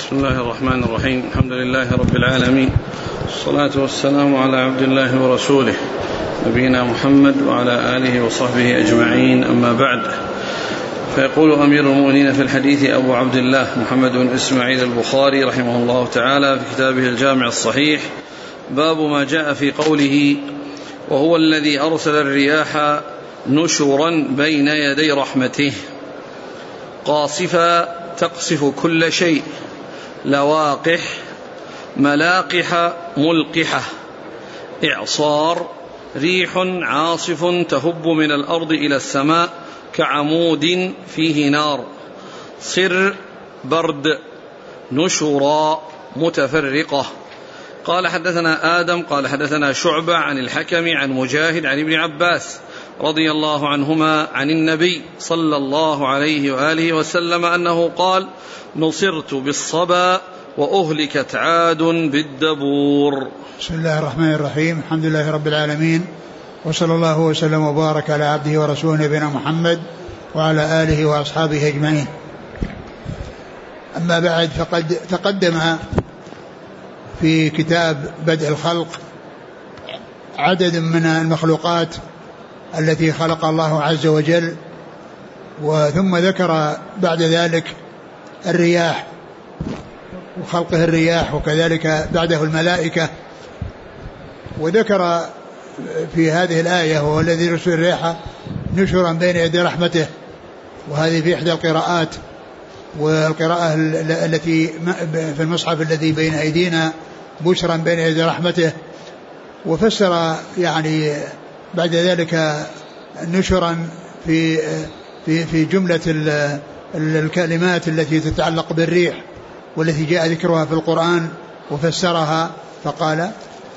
بسم الله الرحمن الرحيم. الحمد لله رب العالمين، والصلاة والسلام على عبد الله ورسوله نبينا محمد وعلى آله وصحبه أجمعين، أما بعد. فيقول أمير المؤمنين في الحديث أبو عبد الله محمد بن إسماعيل البخاري رحمه الله تعالى في كتابه الجامع الصحيح: باب ما جاء في قوله: وهو الذي أرسل الرياح نشرا بين يدي رحمته، قاصفا تقصف كل شيء، لواقح ملاقح ملقحة، إعصار ريح عاصف تهب من الأرض إلى السماء كعمود فيه نار، صر برد، نشرا متفرقة. قال حدثنا آدم قال حدثنا شعبة عن الحكم عن مجاهد عن ابن عباس رضي الله عنهما عن النبي صلى الله عليه وآله وسلم أنه قال: نصرت بالصبا وأهلكت عاد بالدبور. بسم الله الرحمن الرحيم. الحمد لله رب العالمين، وصلى الله وسلم وبارك على عبده ورسوله نبينا محمد وعلى آله وأصحابه أجمعين. أما بعد، فقد تقدم في كتاب بدء الخلق عدد من المخلوقات التي خلق الله عز وجل، وثم ذكر بعد ذلك الرياح وخلقه الرياح، وكذلك بعده الملائكة. وذكر في هذه الآية: وهو الذي يرسل الرياح نشرا بين يدي رحمته، وهذه في إحدى القراءات، والقراءة التي في المصحف الذي بين أيدينا بشرا بين يدي رحمته. وفسر يعني بعد ذلك نشرا في جملة الكلمات التي تتعلق بالريح والتي جاء ذكرها في القرآن، وفسرها فقال: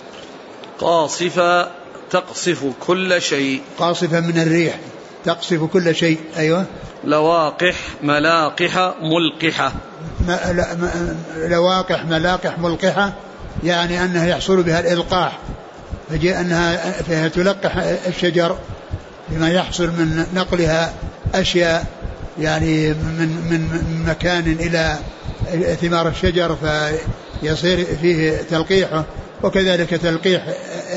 قاصفة تقصف كل شيء. قاصفة من الريح تقصف كل شيء. أيوة. لواقح ملاقح ملقحة. لواقح ملاقح ملقحة، يعني أنها يحصل بها الإلقاح، فجاء أنها فيها تلقح الشجر بما يحصل من نقلها أشياء، يعني من مكان إلى ثمار الشجر فيصير فيه تلقيحه، وكذلك تلقيح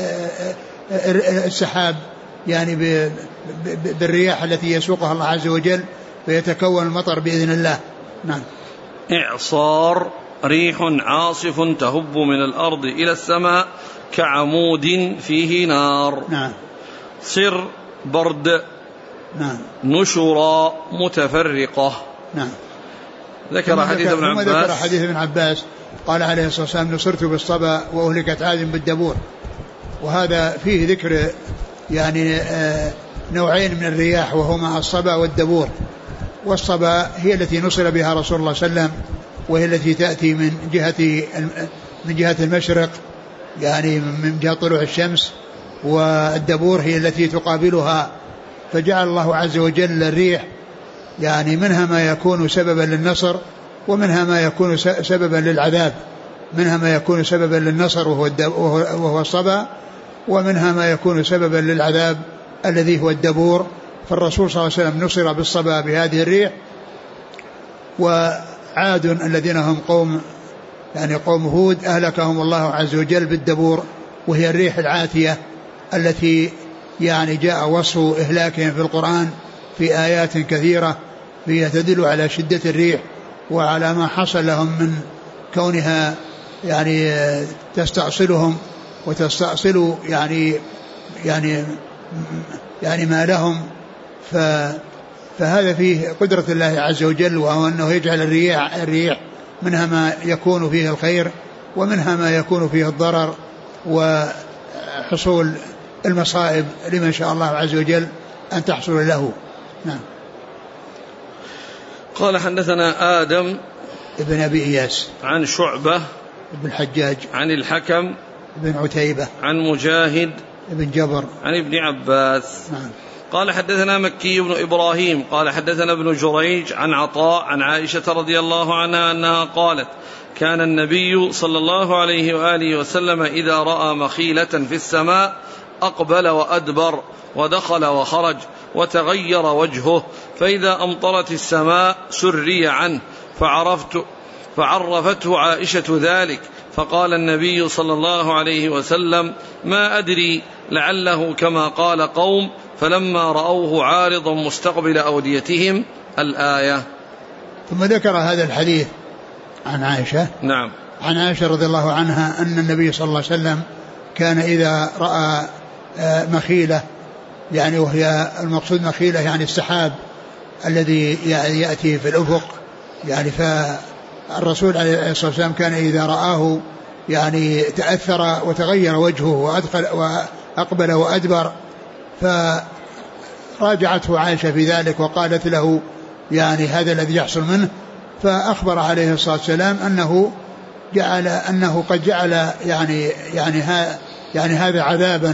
السحاب يعني بالرياح التي يسوقها الله عز وجل فيتكون المطر بإذن الله. نعم. إعصار ريح عاصف تهب من الأرض إلى السماء كعمود فيه نار. نعم. صر برد. نعم. نشرا متفرقة. نعم. ذكر حديث ابن عباس قال عليه الصلاة والسلام: نصرت بالصبا وأهلكت عاد بالدبور. وهذا فيه ذكر يعني نوعين من الرياح، وهما الصبا والدبور. والصبا هي التي نصر بها رسول الله صلى الله عليه وسلم، وهي التي تأتي من جهة المشرق، يعني من جهة طلوع الشمس. والدبور هي التي تقابلها. فجعل الله عز وجل الريح يعني منها ما يكون سببا للنصر، ومنها ما يكون سببا للعذاب. منها ما يكون سببا للنصر وهو الصبا، ومنها ما يكون سببا للعذاب الذي هو الدبور. فالرسول صلى الله عليه وسلم نصر بالصبا بهذه الريح. وعاد الذين هم قوم هود أهلكهم الله عز وجل بالدبور، وهي الريح العاتية التي يعني جاء وصف إهلاكهم في القرآن في آيات كثيرة فيها تدل على شدة الريح وعلى ما حصل لهم من كونها يعني تستأصلهم وتستأصل يعني ما لهم. فهذا فيه قدرة الله عز وجل، وهو أنه يجعل الريح منها ما يكون فيه الخير، ومنها ما يكون فيه الضرر وحصول المصائب لمن شاء الله عز وجل أن تحصل له. نعم. قال حدثنا آدم ابن أبي إياس عن شعبة ابن الحجاج عن الحكم ابن عتيبة عن مجاهد ابن جبر عن ابن عباس. نعم. قال حدثنا مكي بن إبراهيم قال حدثنا ابن جريج عن عطاء عن عائشة رضي الله عنها أنها قالت: كان النبي صلى الله عليه وآله وسلم إذا رأى مخيلة في السماء أقبل وأدبر ودخل وخرج وتغير وجهه، فإذا أمطرت السماء سري عنه فعرفته عائشة ذلك، فقال النبي صلى الله عليه وسلم: ما أدري لعله كما قال قوم، فلما رأوه عارضا مستقبل أوديتهم الآية. ثم ذكر هذا الحديث عن عائشة. نعم. عن عائشة رضي الله عنها أن النبي صلى الله عليه وسلم كان إذا رأى مخيلة، يعني وهي المقصود مخيلة يعني السحاب الذي يعني يأتي في الأفق، يعني فالرسول عليه الصلاة والسلام كان إذا رآه يعني تأثر وتغير وجهه وأقبل وأدبر، فراجعته عائشة في ذلك وقالت له يعني هذا الذي يحصل منه، فأخبر عليه الصلاة والسلام أنه قد جعل يعني هذا عذابا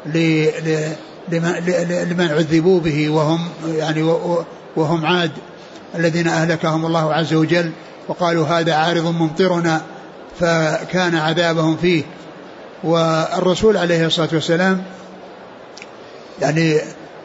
لمن عذبوا به وهم عاد الذين أهلكهم الله عز وجل، وقالوا هذا عارض ممطرنا، فكان عذابهم فيه. والرسول عليه الصلاة والسلام يعني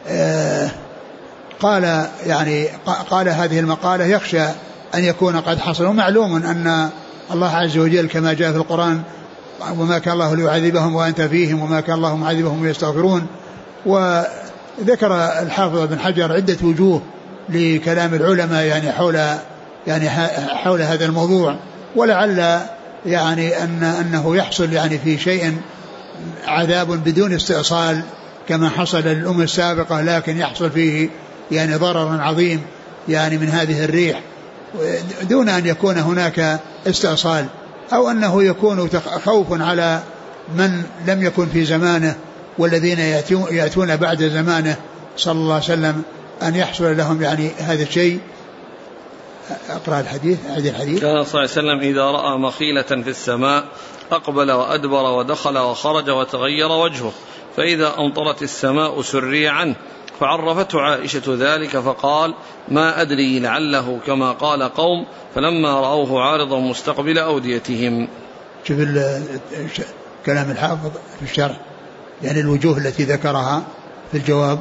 قال هذه المقالة يخشى أن يكون قد حصل. ومعلوم أن الله عز وجل كما جاء في القرآن: وما كان الله ليعذبهم وأنت فيهم وما كان الله معذبهم ويستغفرون. وذكر الحافظ ابن حجر عدة وجوه لكلام العلماء يعني حول هذا الموضوع، ولعل يعني أنه يحصل يعني في شيء عذاب بدون استئصال كما حصل للأمم السابقة، لكن يحصل فيه يعني ضرر عظيم يعني من هذه الريح دون أن يكون هناك استئصال، أو أنه يكون خوف على من لم يكن في زمانه والذين يأتون بعد زمانه صلى الله عليه وسلم أن يحصل لهم يعني هذا الشيء. أقرأ الحديث. كان صلى الله عليه وسلم إذا رأى مخيلة في السماء أقبل وأدبر ودخل وخرج وتغير وجهه، فإذا أمطرت السماء سري عنه، فعرفته عائشة ذلك فقال: ما أدري لعله كما قال قوم، فلما رأوه عارضا مستقبل أوديتهم. شوف كلام الحافظ في الشرح، يعني الوجوه التي ذكرها في الجواب.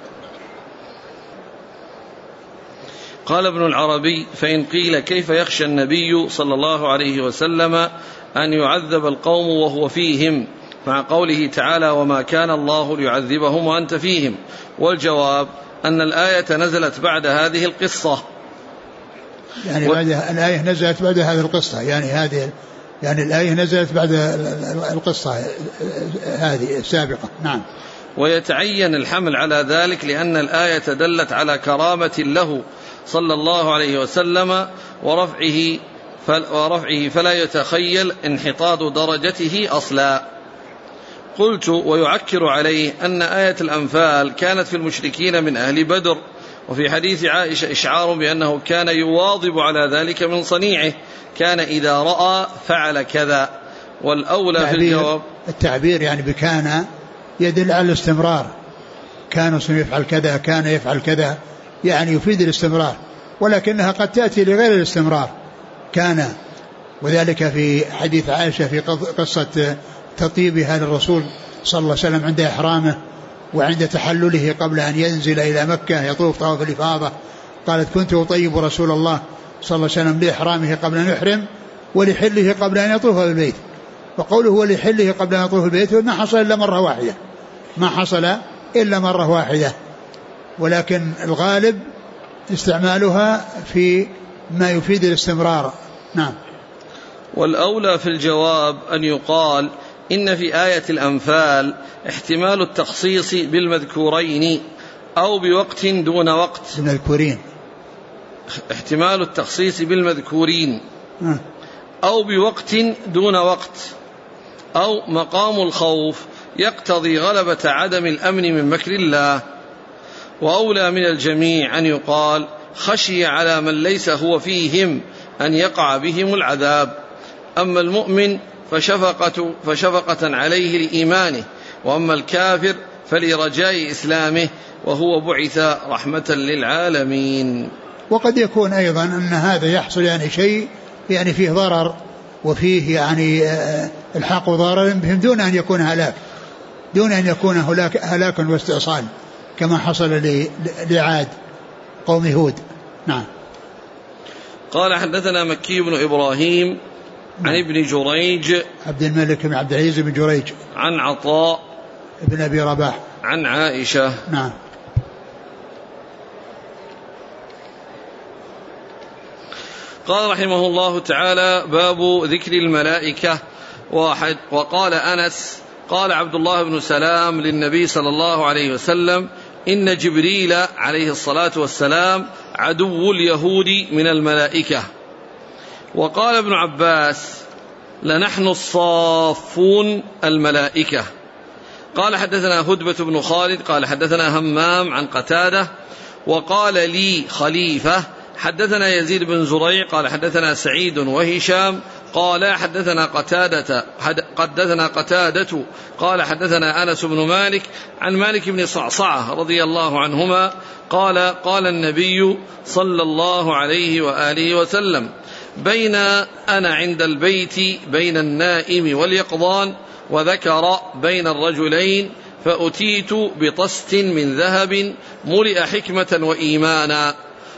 قال ابن العربي: فإن قيل كيف يخشى النبي صلى الله عليه وسلم أن يعذب القوم وهو فيهم، مع قوله تعالى: وما كان الله ليعذبهم وأنت فيهم؟ والجواب أن الآية نزلت بعد هذه القصة. يعني الآية نزلت بعد هذه القصة، يعني الآية نزلت بعد القصة هذه السابقة. نعم. ويتعين الحمل على ذلك لأن الآية دلت على كرامة له صلى الله عليه وسلم ورفعه فلا يتخيل انحطاط درجته أصلا. قلت: ويعكر عليه أن آية الأنفال كانت في المشركين من أهل بدر، وفي حديث عائشة إشعار بأنه كان يواظب على ذلك من صنيعه، كان إذا رأى فعل كذا. والأولى في الجواب التعبير يعني بكان يدل على الاستمرار، كان يفعل كذا، كان يفعل كذا، يعني يفيد الاستمرار، ولكنها قد تأتي لغير الاستمرار كان. وذلك في حديث عائشة في قصة تطيبها للرسول صلى الله عليه وسلم عند إحرامه وعند تحلله قبل أن ينزل إلى مكة يطوف طواف الإفاضة، قالت: كنت أطيب رسول الله صلى الله عليه وسلم لإحرامه قبل أن يحرم ولحله قبل أن يطوف بالبيت. وقوله ولحله قبل أن يطوف بالبيت ما حصل إلا مرة واحدة، ولكن الغالب استعمالها في ما يفيد الاستمرار. نعم. والأولى في الجواب أن يقال إن في آية الأنفال احتمال التخصيص بالمذكورين أو بوقت دون وقت. احتمال التخصيص بالمذكورين أو بوقت دون وقت، أو مقام الخوف يقتضي غلبة عدم الأمن من مكر الله. وأولى من الجميع أن يقال خشي على من ليس هو فيهم أن يقع بهم العذاب. أما المؤمن فشفقة عليه لإيمانه، وأما الكافر فلرجاء إسلامه، وهو بعث رحمة للعالمين. وقد يكون أيضا أن هذا يحصل يعني شيء يعني فيه ضرر وفيه يعني الحاق ضرر بهم دون أن يكون هلاك واستئصال كما حصل لعاد قوم هود. نعم. قال حدثنا مكي بن إبراهيم عن ابن جريج عبد الملك بن عبد العزيز بن جريج عن عطاء ابن أبي رباح عن عائشة. نعم. قال رحمه الله تعالى: باب ذكر الملائكة. واحد. وقال أنس قال عبد الله بن سلام للنبي صلى الله عليه وسلم: إن جبريل عليه الصلاة والسلام عدو اليهود من الملائكة. وقال ابن عباس: لنحن الصافون الملائكة. قال حدثنا هدبة بن خالد قال حدثنا همام عن قتادة. وقال لي خليفة حدثنا يزيد بن زريع قال حدثنا سعيد وهشام قال حدثنا قتادة قال حدثنا أنس بن مالك عن مالك بن صعصعة رضي الله عنهما قال: قال النبي صلى الله عليه وآله وسلم: بين أنا عند البيت بين النائم واليقظان، وذكر بين الرجلين، فأتيت بطست من ذهب ملئ حكمة وإيمانا،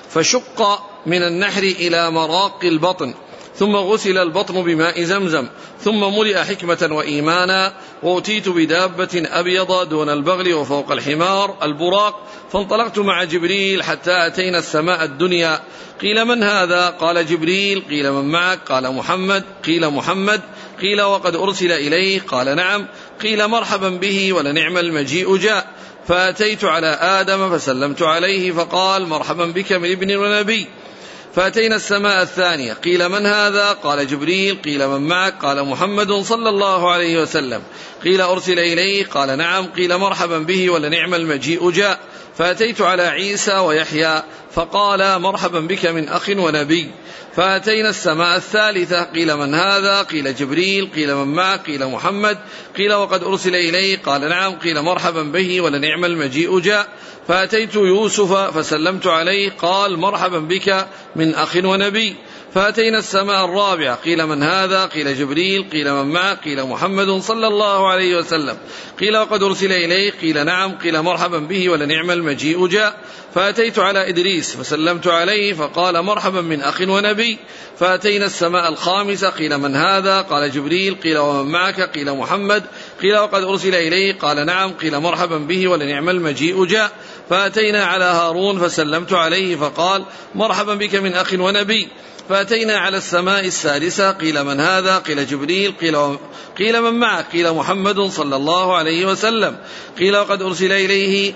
فشق من النحر إلى مراق البطن، ثم غسل البطن بماء زمزم، ثم ملئ حكمة وإيمانا. وأتيت بدابة أبيض دون البغل وفوق الحمار البراق، فانطلقت مع جبريل حتى أتينا السماء الدنيا. قيل: من هذا؟ قال: جبريل. قيل: من معك؟ قال: محمد. قيل: محمد. قيل: وقد أرسل إليه؟ قال: نعم. قيل: مرحبا به ولنعم المجيء جاء. فأتيت على آدم فسلمت عليه فقال: مرحبا بك من ابن ونبي. فأتينا السماء الثانية. قيل: من هذا؟ قال: جبريل. قيل: من معك؟ قال: محمد صلى الله عليه وسلم. قيل: أرسل إليه؟ قال: نعم. قيل: مرحبا به ولنعم المجيء جاء. فأتيت على عيسى ويحيى فقال: مرحبا بك من أخ ونبي. فأتينا السماء الثالثة. قيل: من هذا؟ قيل: جبريل. قيل: من معك؟ قيل: محمد. قيل: وقد أرسل إليه؟ قال: نعم. قيل: مرحبا به ولنعم المجيء جاء. فأتيت يوسف فسلمت عليه قال: مرحبا بك من أخ ونبي. فأتينا السماء الرابعة. قيل: من هذا؟ قيل: جبريل. قيل: من معك؟ قيل: محمد صلى الله عليه وسلم. قيل: وقد أرسل إليه؟ قيل: نعم. قيل: مرحبا به ولنعم المجيء جاء. فأتيت على إدريس فسلمت عليه فقال: مرحبا من أخ ونبي. فأتينا السماء الخامسة. قيل: من هذا؟ قال: جبريل. قيل: ومن معك؟ قيل: محمد. قيل: وقد أرسل إليه؟ قال: نعم. قيل: مرحبا به ولنعم المجيء جاء. فأتينا على هارون فسلمت عليه فقال: مرحبا بك من أخ ونبي. فأتينا على السماء السادسة. قيل: من هذا؟ قيل: جبريل. قيل: من معك؟ قيل: محمد صلى الله عليه وسلم. قيل: وقد أرسل إليه؟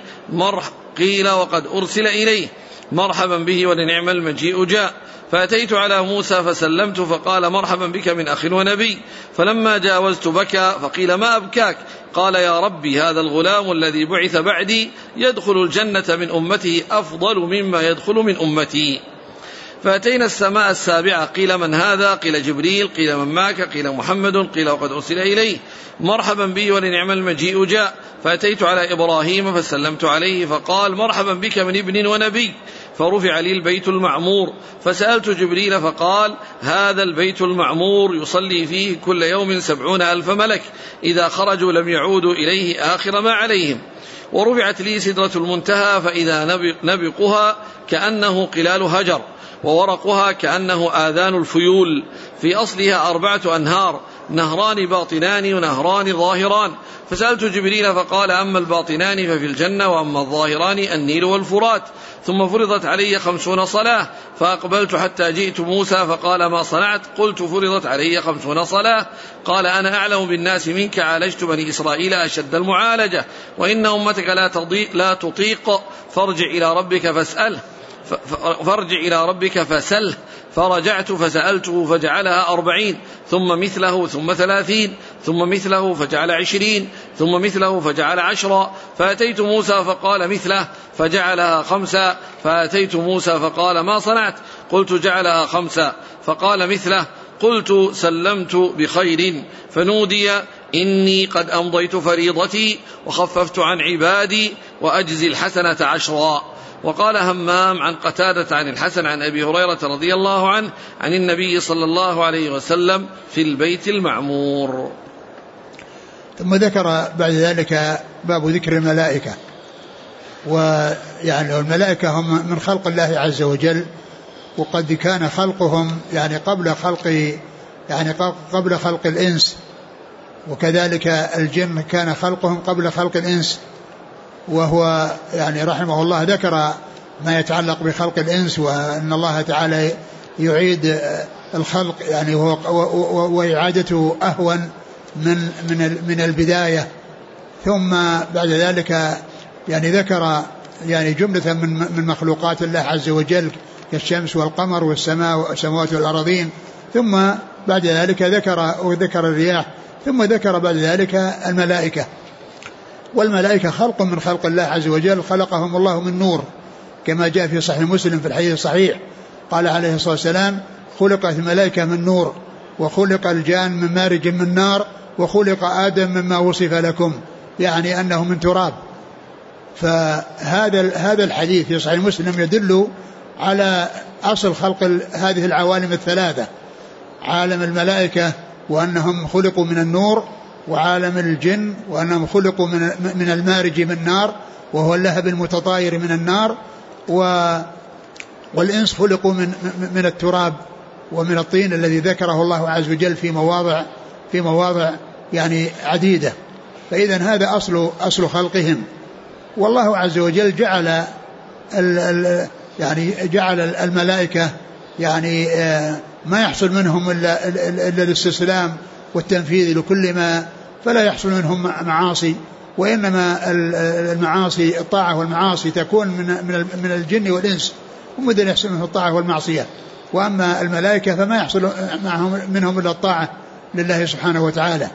وقد أرسل إليه مرحبا به ولنعم المجيء جاء. فأتيت على موسى فسلمت فقال: مرحبا بك من أخ ونبي. فلما جاوزت بكى فقيل: ما أبكاك؟ قال: يا ربي، هذا الغلام الذي بعث بعدي يدخل الجنة من أمته أفضل مما يدخل من أمتي. فأتينا السماء السابعة. قيل: من هذا؟ قيل: جبريل. قيل: من معك؟ قيل: محمد. قيل: وقد أرسل إليه مرحبا به ولنعم المجيء جاء. فأتيت على إبراهيم فسلمت عليه فقال: مرحبا بك من ابن ونبي. فرفع لي البيت المعمور. فسألت جبريل فقال: هذا البيت المعمور يصلي فيه كل يوم 70,000 ملك، إذا خرجوا لم يعودوا إليه آخر ما عليهم. ورفعت لي سدرة المنتهى، فإذا نبقها كأنه قلال هجر، وورقها كأنه آذان الفيول. في أصلها 4 أنهار، نهران باطنان ونهران ظاهران. فسألت جبريل فقال: أما الباطنان ففي الجنة، وأما الظاهران النيل والفرات. ثم فرضت علي 50 صلاة. فأقبلت حتى جئت موسى فقال: ما صنعت؟ قلت: فرضت علي 50 صلاة. قال: أنا أعلم بالناس منك، عالجت بني إسرائيل أشد المعالجة، وإن أمتك لا تطيق، فارجع إلى ربك فسله. فرجعت فسألته فجعلها 40، ثم مثله، ثم 30، ثم مثله فجعل 20، ثم مثله فجعل 10. فأتيت موسى فقال: مثله، فجعلها 5. فأتيت موسى فقال: ما صنعت؟ قلت: جعلها 5. فقال: مثله. قلت: سلمت بخير. فنودي: إني قد أمضيت فريضتي وخففت عن عبادي، وأجزي الحسنة 10. وقال همام عن قتادة عن الحسن عن أبي هريرة رضي الله عنه عن النبي صلى الله عليه وسلم في البيت المعمور. ثم ذكر بعد ذلك باب ذكر الملائكة. ويعني الملائكة هم من خلق الله عز وجل، وقد كان خلقهم يعني قبل خلق الإنس، وكذلك الجن كان خلقهم قبل خلق الإنس. وهو يعني رحمه الله ذكر ما يتعلق بخلق الإنس، وأن الله تعالى يعيد الخلق يعني وإعادته أهون من البداية. ثم بعد ذلك يعني ذكر يعني جملة من مخلوقات الله عز وجل كالشمس والقمر والسماوات والأراضين. ثم بعد ذلك ذكر الرياح. ثم ذكر بعد ذلك الملائكة. والملائكة خلق من خلق الله عز وجل، خلقهم الله من نور، كما جاء في صحيح مسلم في الحديث الصحيح قال عليه الصلاة والسلام: خلقت الملائكة من نور، وخلق الجان من مارج من نار، وخلق آدم مما وصف لكم، يعني أنه من تراب. فهذا الحديث في صحيح مسلم يدل على أصل خلق هذه العوالم الثلاثة: عالم الملائكة وأنهم خلقوا من النور، وعالم الجن وأنهم خلقوا من المارج من نار وهو اللهب المتطاير من النار، والإنس خلقوا من التراب ومن الطين الذي ذكره الله عز وجل في مواضع يعني عديدة. فإذا هذا أصل خلقهم. والله عز وجل جعل الملائكة يعني ما يحصل منهم إلا الاستسلام والتنفيذ لكل ما، فلا يحصل منهم معاصي، وإنما المعاصي الطاعة والمعاصي تكون من الجن والإنس، هم الذين يحصل منهم الطاعة والمعصية. وأما الملائكة فما يحصل منهم إلا الطاعة لله سبحانه وتعالى.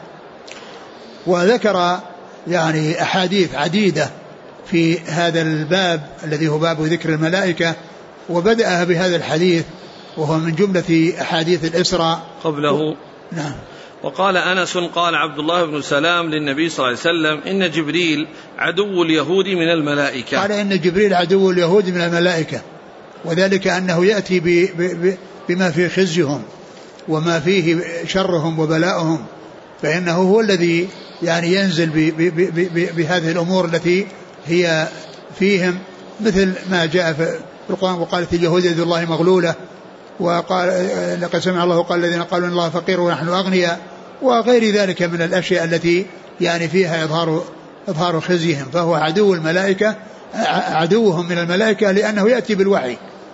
وذكر يعني أحاديث عديدة في هذا الباب الذي هو باب ذكر الملائكة، وبدأ بهذا الحديث وهو من جملة أحاديث الإسراء. قبله نعم. وقال أنس: قال عبد الله بن سلام للنبي صلى الله عليه وسلم: إن جبريل عدو اليهود من الملائكة. قال إن جبريل عدو اليهود من الملائكة، وذلك أنه يأتي بما فيه خزيهم وما فيه شرهم وبلاؤهم، فإنه هو الذي يعني ينزل بهذه الأمور التي هي فيهم، مثل ما جاء في القرآن: وقالت اليهود يد الله مغلولة، وقال لقد سمع الله قال الذين قالوا إن الله فقير ونحن أغنياء، وغير ذلك من الأشياء التي يعني فيها إظهار خزيهم. فهو عدو الملائكة، عدوهم من الملائكة، لأنه يأتي بالوحي،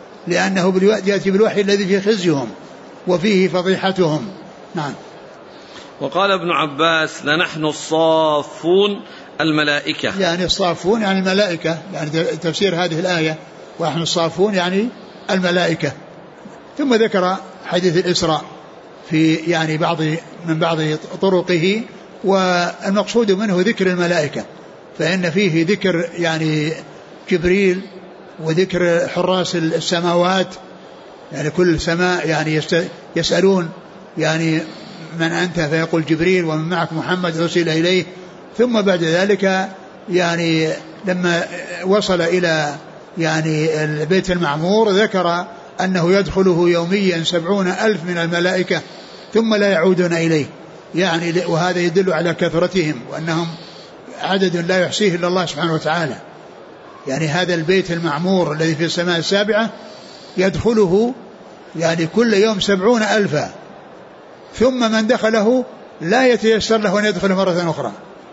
يأتي بالوحي الذي فيه خزيهم وفيه فضيحتهم. نعم. وقال ابن عباس: لنحن الصافون الملائكة، يعني الصافون يعني الملائكة، يعني تفسير هذه الآية ونحن الصافون يعني الملائكة. ثم ذكر حديث الإسراء في يعني بعض طرقه، والمقصود منه ذكر الملائكة، فإن فيه ذكر يعني جبريل، وذكر حراس السماوات، يعني كل سماء يعني يسألون يعني من أنت، فيقول جبريل ومن معك محمد أرسل إليه. ثم بعد ذلك يعني لما وصل إلى يعني البيت المعمور ذكر أنه يدخله يوميا 70,000 من الملائكة ثم لا يعودون إليه، يعني وهذا يدل على كثرتهم وأنهم عدد لا يحصيه إلا الله سبحانه وتعالى. يعني هذا البيت المعمور الذي في السماء السابعة يدخله يعني كل يوم 70,000، ثم من دخله لا يتيسر له أن يدخله مرة أخرى،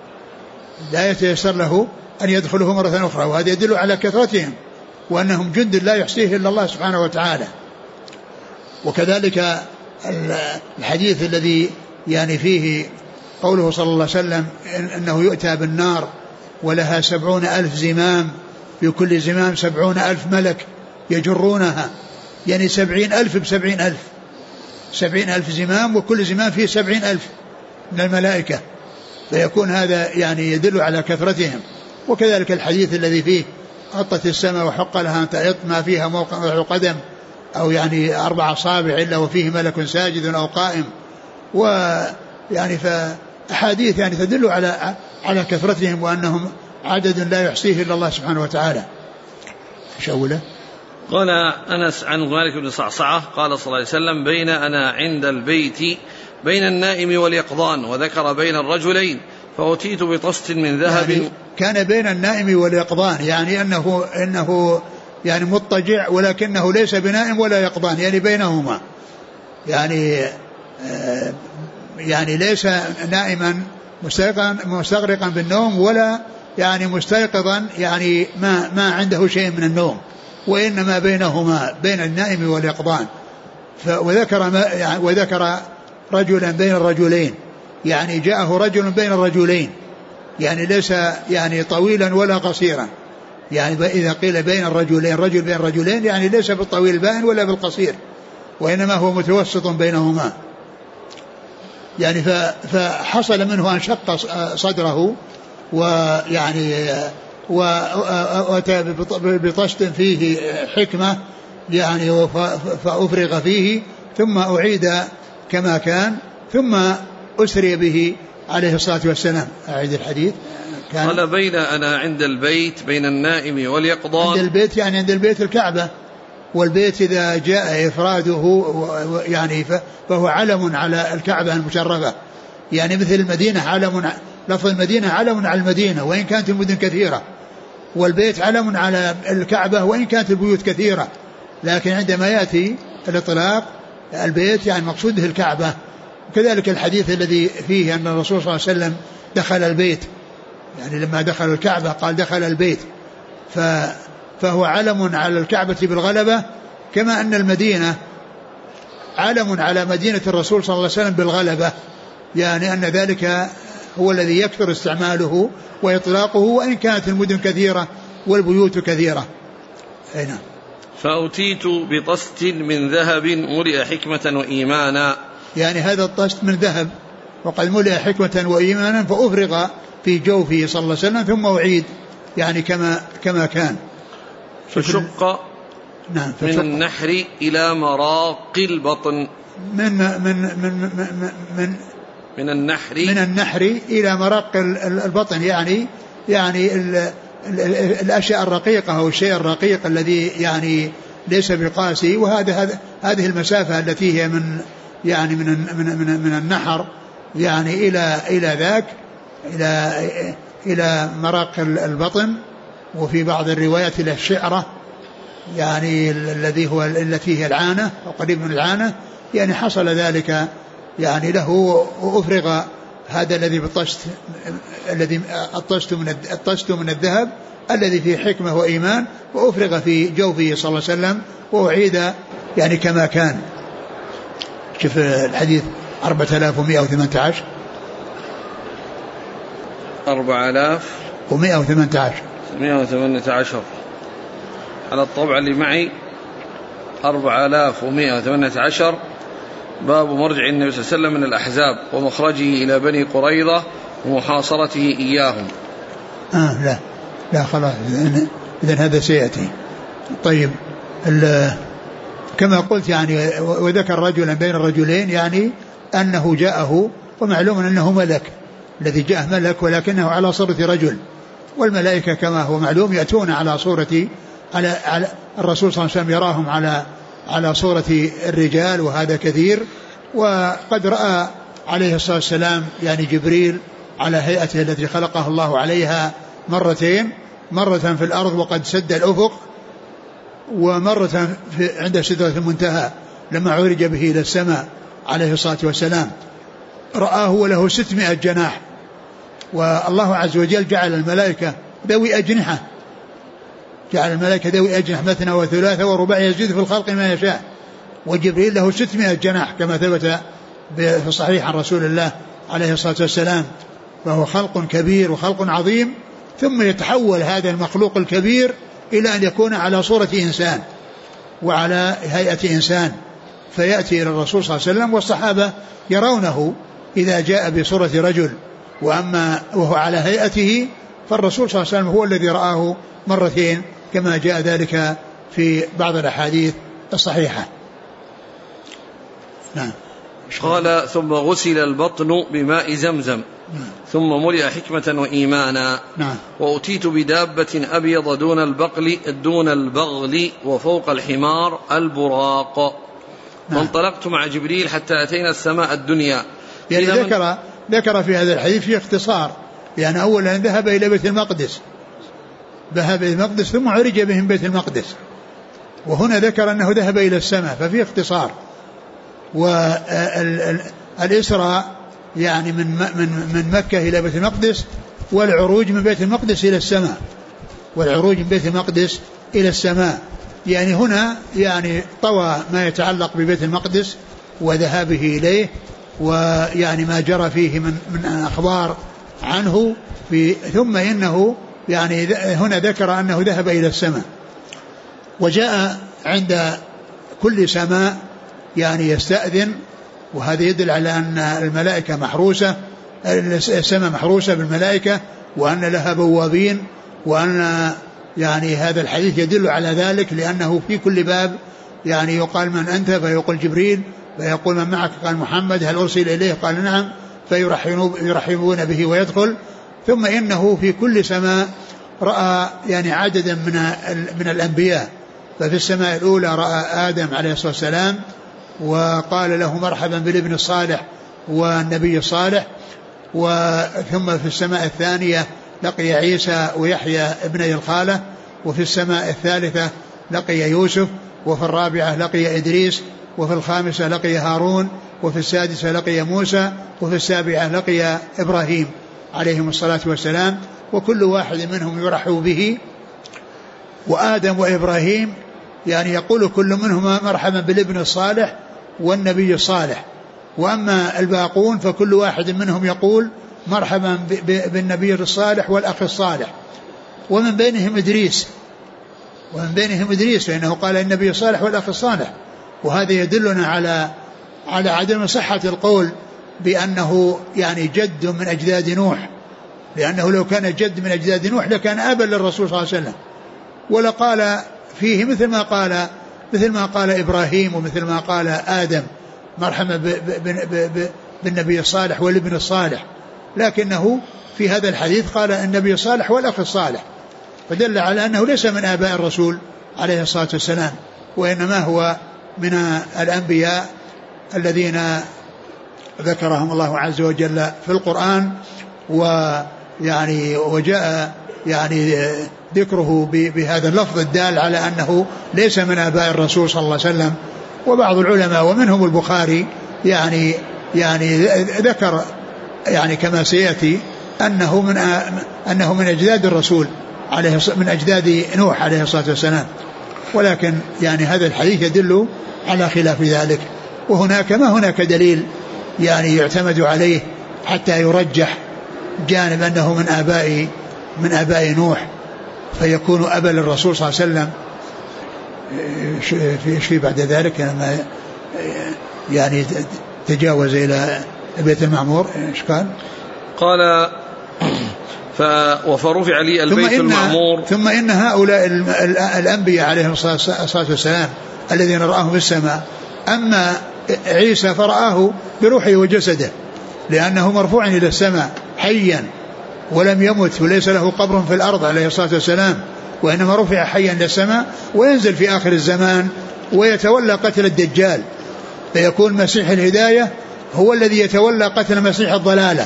لا يتيسر له أن يدخله مرة أخرى، وهذا يدل على كثرتهم وأنهم جند لا يحصيه إلا الله سبحانه وتعالى. وكذلك الحديث الذي يعني فيه قوله صلى الله عليه وسلم أنه يؤتى بالنار ولها 70,000 زمام، في كل زمام 70,000 ملك يجرونها، يعني 70,000 ب70,000، 70,000 زمام، وكل زمام فيه 70,000 من الملائكة، فيكون هذا يعني يدل على كثرتهم. وكذلك الحديث الذي فيه غطت السماء وحق لها أن تغط ما فيها موقع قدم أو يعني 4 أصابع إلا وفيه ملك ساجد أو قائم، ويعني فأحاديث يعني تدل على كثرتهم وأنهم عدد لا يحصيه إلا الله سبحانه وتعالى. شوله قال أنس عن مالك بن صعصعة قال صلى الله عليه وسلم: بين أنا عند البيت بين النائم واليقظان، وذكر بين الرجلين، فأتيت بطست من ذهب. يعني كان بين النائم واليقظان، يعني أنه يعني مضطجع ولكنه ليس بنائم ولا يقظان، يعني بينهما، يعني ليس نائما مستغرقا بالنوم ولا يعني مستيقظا يعني ما عنده شيء من النوم، وإنما بينهما بين النائم واليقظان. وذكر رجلا بين الرجلين، يعني جاءه رجل بين الرجلين، يعني ليس يعني طويلا ولا قصيرا، يعني إذا قيل بين الرجلين رجل بين الرجلين يعني ليس بالطويل البائن ولا بالقصير، وإنما هو متوسط بينهما. يعني فحصل منه أن شق صدره، ويعني وأتى بطشت فيه حكمة يعني فأفرغ فيه، ثم أعيد كما كان، ثم أسري به عليه الصلاة والسلام. أعيد الحديث. قال بين أنا عند البيت بين النائم واليقظان. عند البيت يعني عند البيت الكعبة، والبيت إذا جاء إفراده يعني فهو علم على الكعبة المشرفة، يعني مثل المدينة لفظ المدينة علم على المدينة وإن كانت المدن كثيرة، والبيت علم على الكعبة وإن كانت البيوت كثيرة، لكن عندما يأتي الإطلاق البيت يعني مقصوده الكعبة. كذلك الحديث الذي فيه أن الرسول صلى الله عليه وسلم دخل البيت، يعني لما دخل الكعبة قال دخل البيت، فهو علم على الكعبة بالغلبة، كما أن المدينة علم على مدينة الرسول صلى الله عليه وسلم بالغلبة، يعني أن ذلك هو الذي يكثر استعماله وإطلاقه وإن كانت المدن كثيرة والبيوت كثيرة. هنا فأتيت بطست من ذهب ملئ حكمة وإيمانا، يعني هذا الطست من ذهب وقد ملئ حكمة وإيمانا، فأفرغ في جوفه صلى الله عليه وسلم ثم أعيد يعني كما كان. فشق نعم من النحر إلى مراق البطن، من النحر إلى مراق البطن، يعني الأشياء الرقيقة أو الشيء الرقيق الذي يعني ليس بقاسي، هذه المسافة التي هي من النحر يعني إلى ذاك إلى مراق البطن، وفي بعض الروايات إلى الشعرة، يعني التي هي العانة أو قريب من العانة، يعني حصل ذلك يعني له، وأفرغ هذا الذي الطشت من الذهب الذي فيه حكمة وإيمان، وأفرغ في جوفه صلى الله عليه وسلم وأعيد يعني كما كان. شوف الحديث 4118 118 على الطبع اللي معي 4118. باب مرجع النبي صلى الله عليه وسلم من الأحزاب ومخرجه إلى بني قريظة ومحاصرته إياهم. لا خلاص، إذن هذا سيأتي. طيب كما قلت يعني وذكر رجلا بين الرجلين، يعني أنه جاءه، ومعلوم أنه ملك، الذي جاء ملك ولكنه على صورة رجل، والملائكة كما هو معلوم يأتون على صورة على الرسول صلى الله عليه وسلم يراهم على صورة الرجال، وهذا كثير. وقد رأى عليه الصلاة والسلام يعني جبريل على هيئته التي خلقه الله عليها مرتين، مرة في الأرض وقد سد الأفق، ومرة عند سدرة المنتهى لما عرج به إلى السماء عليه الصلاة والسلام، رآه وله 600 جناح. والله عز وجل جعل الملائكة ذوي أجنحة، مثنى وثلاثة ورباع يزيد في الخلق ما يشاء، وجبريل له 600 جناح كما ثبت في صحيح عن رسول الله عليه الصلاة والسلام. فهو خلق كبير وخلق عظيم، ثم يتحول هذا المخلوق الكبير إلى أن يكون على صورة إنسان وعلى هيئة إنسان، فيأتي إلى الرسول صلى الله عليه وسلم، والصحابة يرونه إذا جاء بصورة رجل، وأما وهو على هيئته فالرسول صلى الله عليه وسلم هو الذي رآه مرتين كما جاء ذلك في بعض الأحاديث الصحيحة. نعم. قال ثم غسل البطن بماء زمزم، ثم ملئ حكمة وإيمانا. نعم. وأتيت بدابة أبيض دون البغل وفوق الحمار البراق. نعم. وانطلقت مع جبريل حتى أتينا السماء الدنيا. يعني ذكر في هذا الحديث في اختصار، يعني أولا ذهب إلى بيت المقدس ثم عرج بهم بيت المقدس، وهنا ذكر أنه ذهب إلى السماء ففي اختصار. والإسراء يعني من مكة إلى بيت المقدس، والعروج من بيت المقدس إلى السماء، والعروج من بيت المقدس إلى السماء. يعني هنا يعني طوى ما يتعلق ببيت المقدس وذهابه إليه، ويعني ما جرى فيه من أخبار عنه ثم إنه يعني هنا ذكر أنه ذهب إلى السماء. وجاء عند كل سماء يعني يستأذن، وهذا يدل على أن الملائكة محروسة، السماء محروسة بالملائكة، وأن لها بوابين، وأن يعني هذا الحديث يدل على ذلك، لأنه في كل باب يعني يقال من أنت فيقول جبريل، فيقول من معك قال محمد، هل أرسل إليه قال نعم، فيرحبون به ويدخل. ثم إنه في كل سماء رأى يعني عددا من الأنبياء. ففي السماء الأولى رأى آدم عليه الصلاة والسلام وقال له مرحبا بالابن الصالح والنبي الصالح. ثم في السماء الثانية لقي عيسى ويحيى ابني الخالة. وفي السماء الثالثة لقي يوسف. وفي الرابعة لقي إدريس. وفي الخامسة لقي هارون. وفي السادسة لقي موسى. وفي السابعة لقي إبراهيم عليهم الصلاة والسلام. وكل واحد منهم يرحب به. وآدم وإبراهيم يعني يقول كل منهما مرحبا بالابن الصالح والنبي الصالح. وأما الباقون فكل واحد منهم يقول مرحبا بالنبي الصالح والأخ الصالح. ومن بينهم إدريس فإنه قال النبي الصالح والأخ الصالح. وهذا يدلنا على عدم صحة القول بأنه يعني جد من أجداد نوح، لأنه لو كان جد من أجداد نوح لكان أبا للرسول صلى الله عليه وسلم، ولقال فيه مثل ما قال إبراهيم ومثل ما قال آدم مرحبا بالنبي الصالح والابن الصالح، لكنه في هذا الحديث قال النبي الصالح والأخ الصالح، فدل على أنه ليس من آباء الرسول عليه الصلاة والسلام، وإنما هو من الأنبياء الذين ذكرهم الله عز وجل في القرآن. ويعني وجاء يعني ذكره بهذا اللفظ الدال على أنه ليس من آباء الرسول صلى الله عليه وسلم. وبعض العلماء ومنهم البخاري يعني ذكر يعني كما سيأتي أنه من أجداد الرسول من أجداد نوح عليه الصلاة والسلام، ولكن يعني هذا الحديث يدل على خلاف ذلك. وهناك ما هناك دليل يعني يعتمد عليه حتى يرجح جانب أنه من آباء نوح فيكون أبا للرسول صلى الله عليه وسلم. في بعد ذلك لما يعني تجاوز إلى البيت المعمور ايش قال فرفع لي البيت المعمور. ثم إن هؤلاء الأنبياء عليهم الصلاة والسلام الذين رآهم في السماء، أما عيسى فرآه بروحه وجسده لأنه مرفوع إلى السماء حيا ولم يمت وليس له قبر في الأرض عليه الصلاة والسلام، وإنما رفع حيا إلى السماء وينزل في آخر الزمان ويتولى قتل الدجال، فيكون مسيح الهداية هو الذي يتولى قتل مسيح الضلالة،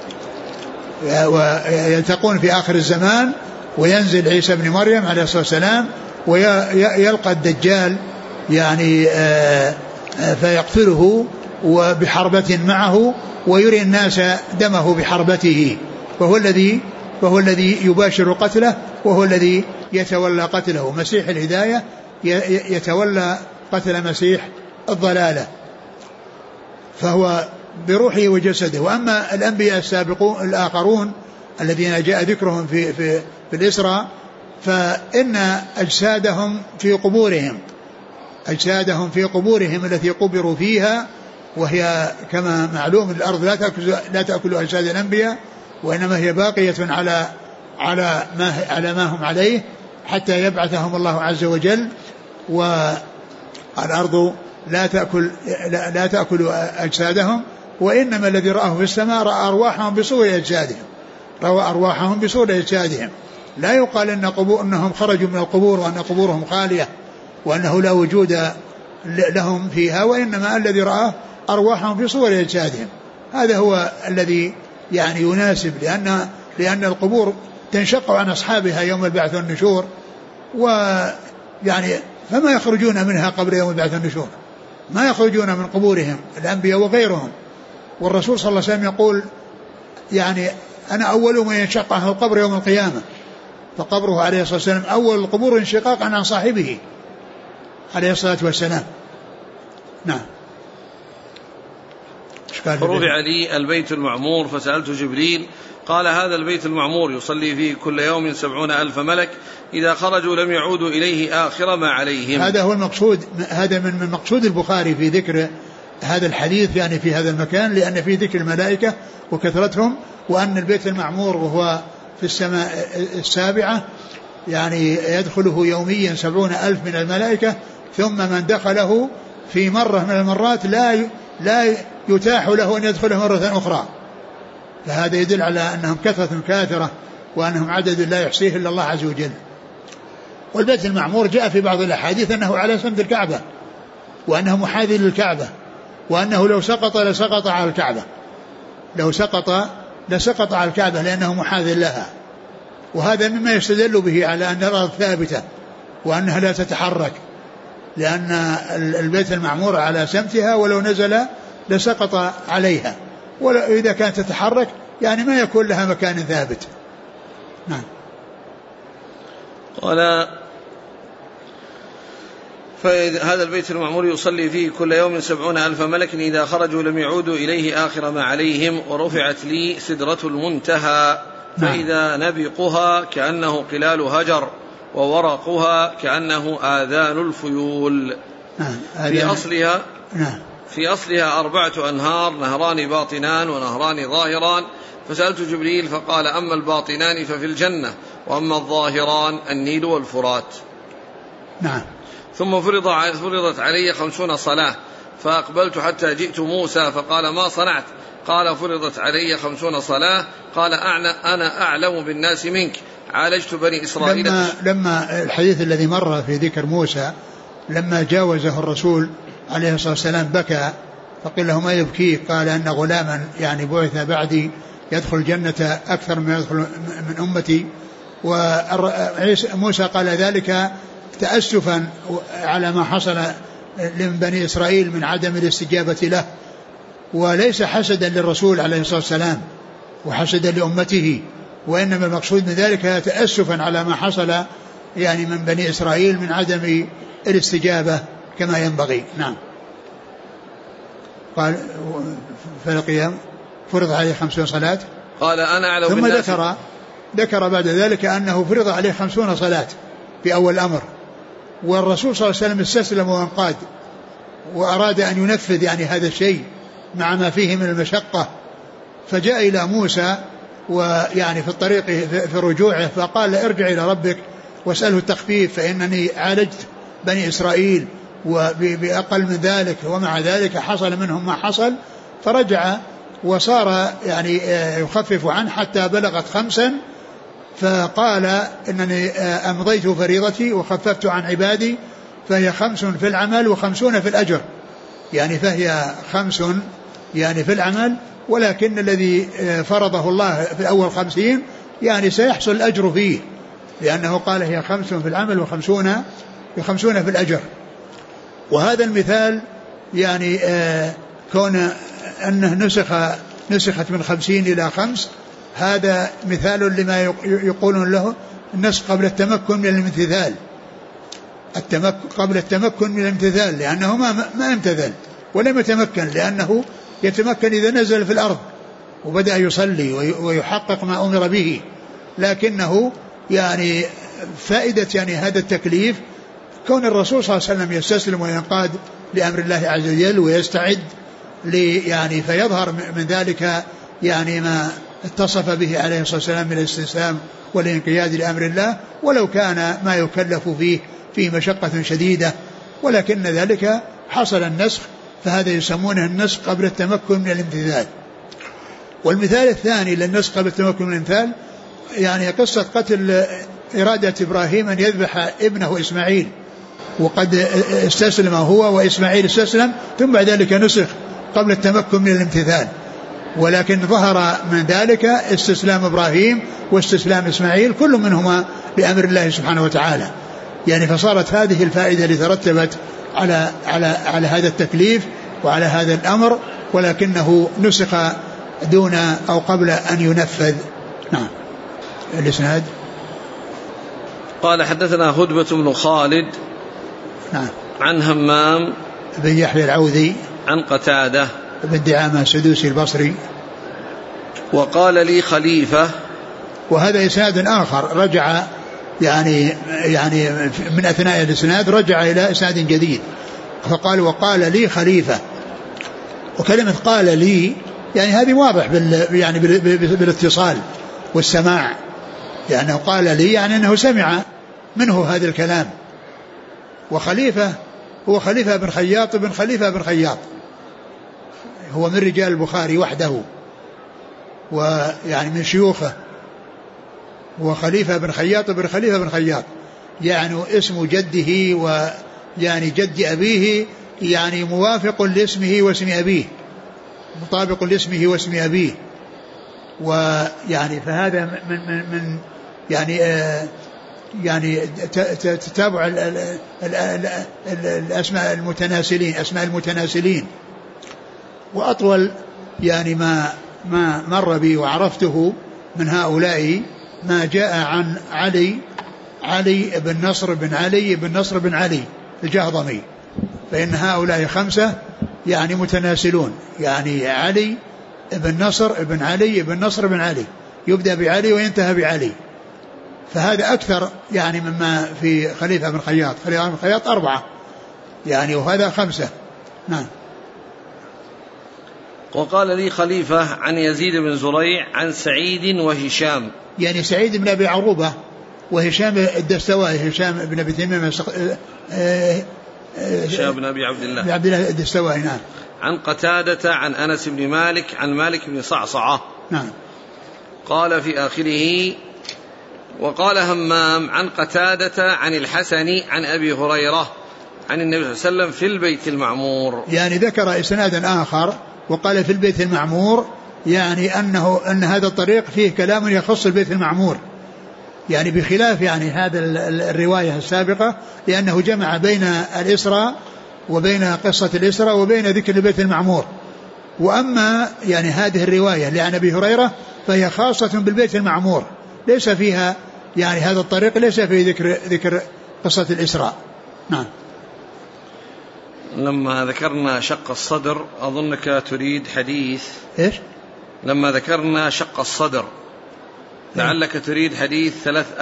ويلتقون في آخر الزمان وينزل عيسى بن مريم عليه الصلاة والسلام ويلقى الدجال يعني فيقتله وبحربة معه ويري الناس دمه بحربته، فهو الذي يباشر قتله وهو الذي يتولى قتله. مسيح الهداية يتولى قتل مسيح الضلالة، فهو بروحه وجسده. وأما الأنبياء السابقون الآخرون الذين جاء ذكرهم في الإسراء فإن أجسادهم في قبورهم التي قبروا فيها، وهي كما معلوم الأرض لا تأكل أجساد الأنبياء، وإنما هي باقية على ما هم عليه حتى يبعثهم الله عز وجل. والأرض لا تأكل أجسادهم، وإنما الذي رآه في السماء رأى أرواحهم بصور أجسادهم. لا يقال أنهم خرجوا من القبور وأن قبورهم خالية وأنه لا وجود لهم فيها، وإنما الذي رآه أرواحهم في صور أجسادهم. هذا هو الذي يعني يناسب، لأن القبور تنشق عن أصحابها يوم البعث والنشور، ويعني فما يخرجون منها قبل يوم البعث والنشور، ما يخرجون من قبورهم الأنبياء وغيرهم. والرسول صلى الله عليه وسلم يقول يعني أنا أول من ينشق عنه القبر يوم القيامة، فقبره عليه الصلاة والسلام أول القبور انشقاقا عن صاحبه عليه الصلاة والسلام. نعم. فرفع لي البيت المعمور فسألت جبريل قال هذا البيت المعمور يصلي فيه كل يوم 70,000 ملك إذا خرجوا لم يعودوا إليه آخر ما عليهم. هذا هو المقصود، هذا من مقصود البخاري في ذكر هذا الحديث يعني في هذا المكان، لأن فيه ذكر الملائكة وكثرتهم، وأن البيت المعمور وهو في السماء السابعة يعني يدخله يوميا 70,000 من الملائكة، ثم من دخله في مرة من المرات لا يتاح له أن يدخله مرة أخرى. فهذا يدل على أنهم كثرة كاثرة وأنهم عدد لا يحصيه إلا الله عز وجل. والبيت المعمور جاء في بعض الأحاديث أنه على سمت الكعبة، وأنه محاذي للكعبة، وأنه لو سقط لسقط على الكعبة، لو سقط لسقط على الكعبة لأنه محاذي لها. وهذا مما يستدل به على أن الأرض ثابتة وأنها لا تتحرك، لأن البيت المعمور على سمتها ولو نزل لسقط عليها، وإذا كانت تتحرك يعني ما يكون لها مكان ثابت. نعم. قال فهذا البيت المعمور يصلي فيه كل يوم 70,000 ملك إذا خرجوا لم يعودوا إليه آخر ما عليهم. ورفعت لي سدرة المنتهى فإذا نبقها كأنه قلال هجر وورقها كأنه آذان الفيول. في أصلها 4 أنهار، نهران باطنان ونهران ظاهران. فسألت جبريل فقال أما الباطنان ففي الجنة، وأما الظاهران النيل والفرات. نعم. ثم فرضت علي 50 صلاة، فأقبلت حتى جئت موسى فقال ما صنعت؟ قال فرضت علي 50 صلاة. قال أنا أعلم بالناس منك، عالجت بني إسرائيل. لما الحديث الذي مر في ذكر موسى لما جاوزه الرسول عليه الصلاة والسلام بكى، فقيل له ما يبكيك؟ قال أن غلاما يعني بعث بعدي يدخل الجنة أكثر من يدخل من أمتي. وموسى قال ذلك تأسفا على ما حصل من بني إسرائيل من عدم الاستجابة له، وليس حسدا للرسول عليه الصلاة والسلام وحسدا لأمته، وإنما المقصود من ذلك تأسفا على ما حصل يعني من بني إسرائيل من عدم الاستجابة كما ينبغي. نعم. قال فالقيام فرض عليه 50 صلاة. قال أنا أعلم ثم بالناس. ذكر بعد ذلك أنه فرض عليه 50 صلاة في أول الأمر، والرسول صلى الله عليه وسلم استسلم وانقاد وأراد أن ينفذ يعني هذا الشيء مع ما فيه من المشقة، فجاء إلى موسى ويعني في الطريق في رجوعه فقال ارجع إلى ربك واسأله التخفيف فإنني عالجت بني إسرائيل وبأقل من ذلك، ومع ذلك حصل منهم ما حصل. فرجع وصار يعني يخفف عنه حتى بلغت 5، فقال إنني أمضيت فريضتي وخففت عن عبادي، فهي 5 في العمل و50 في الأجر، يعني فهي 5 يعني في العمل، ولكن الذي فرضه الله في أول 50 يعني سيحصل الأجر فيه، لأنه قال هي 5 في العمل و50 في الأجر. وهذا المثال يعني كون أنه نسخت من 50 إلى 5، هذا مثال لما يقولون له النسخ قبل التمكن من الامتثال، قبل التمكن من الامتثال، لأنه ما امتثل ولم يتمكن، لأنه يتمكن إذا نزل في الأرض وبدأ يصلي ويحقق ما أمر به. لكنه يعني فائدة يعني هذا التكليف كون الرسول صلى الله عليه وسلم يستسلم وينقاد لأمر الله عز وجل ويستعد يعني فيظهر من ذلك يعني ما اتصف به عليه الصلاة والسلام من الاستسلام والانقياد لأمر الله، ولو كان ما يكلف فيه مشقة شديدة، ولكن ذلك حصل النسخ، فهذا يسمونه النسخ قبل التمكن من الامتثال. والمثال الثاني للنسخ قبل التمكن من الامتثال يعني قصة قتل إرادة إبراهيم أن يذبح ابنه إسماعيل، وقد استسلم هو وإسماعيل استسلم، ثم بعد ذلك نسخ قبل التمكن من الامتثال، ولكن ظهر من ذلك استسلام إبراهيم واستسلام إسماعيل كل منهما لأمر الله سبحانه وتعالى. يعني فصارت هذه الفائدة اللي ترتبت على هذا التكليف وعلى هذا الأمر، ولكنه نسخ دون أو قبل أن ينفذ. نعم. الإسناد قال حدثنا هدبة بن خالد نعم عن همام بن يحيى العوذي عن قتادة بن دعامة السدوسي البصري وقال لي خليفة. وهذا إسناد آخر رجع يعني من أثناء الإسناد رجع إلى إسناد جديد، فقال وقال لي خليفة. وكلمة قال لي يعني هذه واضح يعني بالاتصال والسماع، يعني قال لي يعني أنه سمع منه هذا الكلام. وخليفة هو خليفة بن خياط بن خليفة بن خياط، هو من رجال البخاري وحده ويعني من شيوخه، وخليفة بن خياط بن خليفة بن خياط يعني اسم جده ويعني جد أبيه يعني موافق لاسمه واسم أبيه، مطابق لاسمه واسم أبيه. ويعني فهذا من يعني تتابع الأسماء المتناسلين، أسماء المتناسلين. وأطول يعني ما مر بي وعرفته من هؤلاء ما جاء عن علي بن نصر بن علي بن نصر بن علي الجهضمي، فإن هؤلاء 5 يعني متناسلون، يعني علي بن نصر بن علي بن نصر بن علي، يبدأ بعلي وينتهى بعلي. فهذا أكثر يعني مما في خليفة بن خياط. خليفة بن خياط 4 يعني، وهذا 5. نعم. وقال لي خليفة عن يزيد بن زريع عن سعيد وهشام، يعني سعيد بن أبي عروبة وهشام الدستوائي، هشام بن أبي تميم هشام بن أبي عبد الله الدستوائي. نعم. عن قتادة عن أنس بن مالك عن مالك بن صعصعة. نعم. قال في آخره وقال همام عن قتادة عن الحسن عن أبي هريرة عن النبي صلى الله عليه وسلم في البيت المعمور. يعني ذكر إسنادا آخر وقال في البيت المعمور، يعني أن هذا الطريق فيه كلام يخص البيت المعمور، يعني بخلاف يعني هذا الرواية السابقة، لأنه جمع بين الإسراء وبين قصة الإسراء وبين ذكر البيت المعمور. وأما يعني هذه الرواية لعن أبي هريرة فهي خاصة بالبيت المعمور، ليس فيها يعني هذا الطريق ليس فيه ذكر قصة الإسراء. نعم. لما ذكرنا شق الصدر أظنك تريد حديث إيش؟ لما ذكرنا شق الصدر لعلك تريد حديث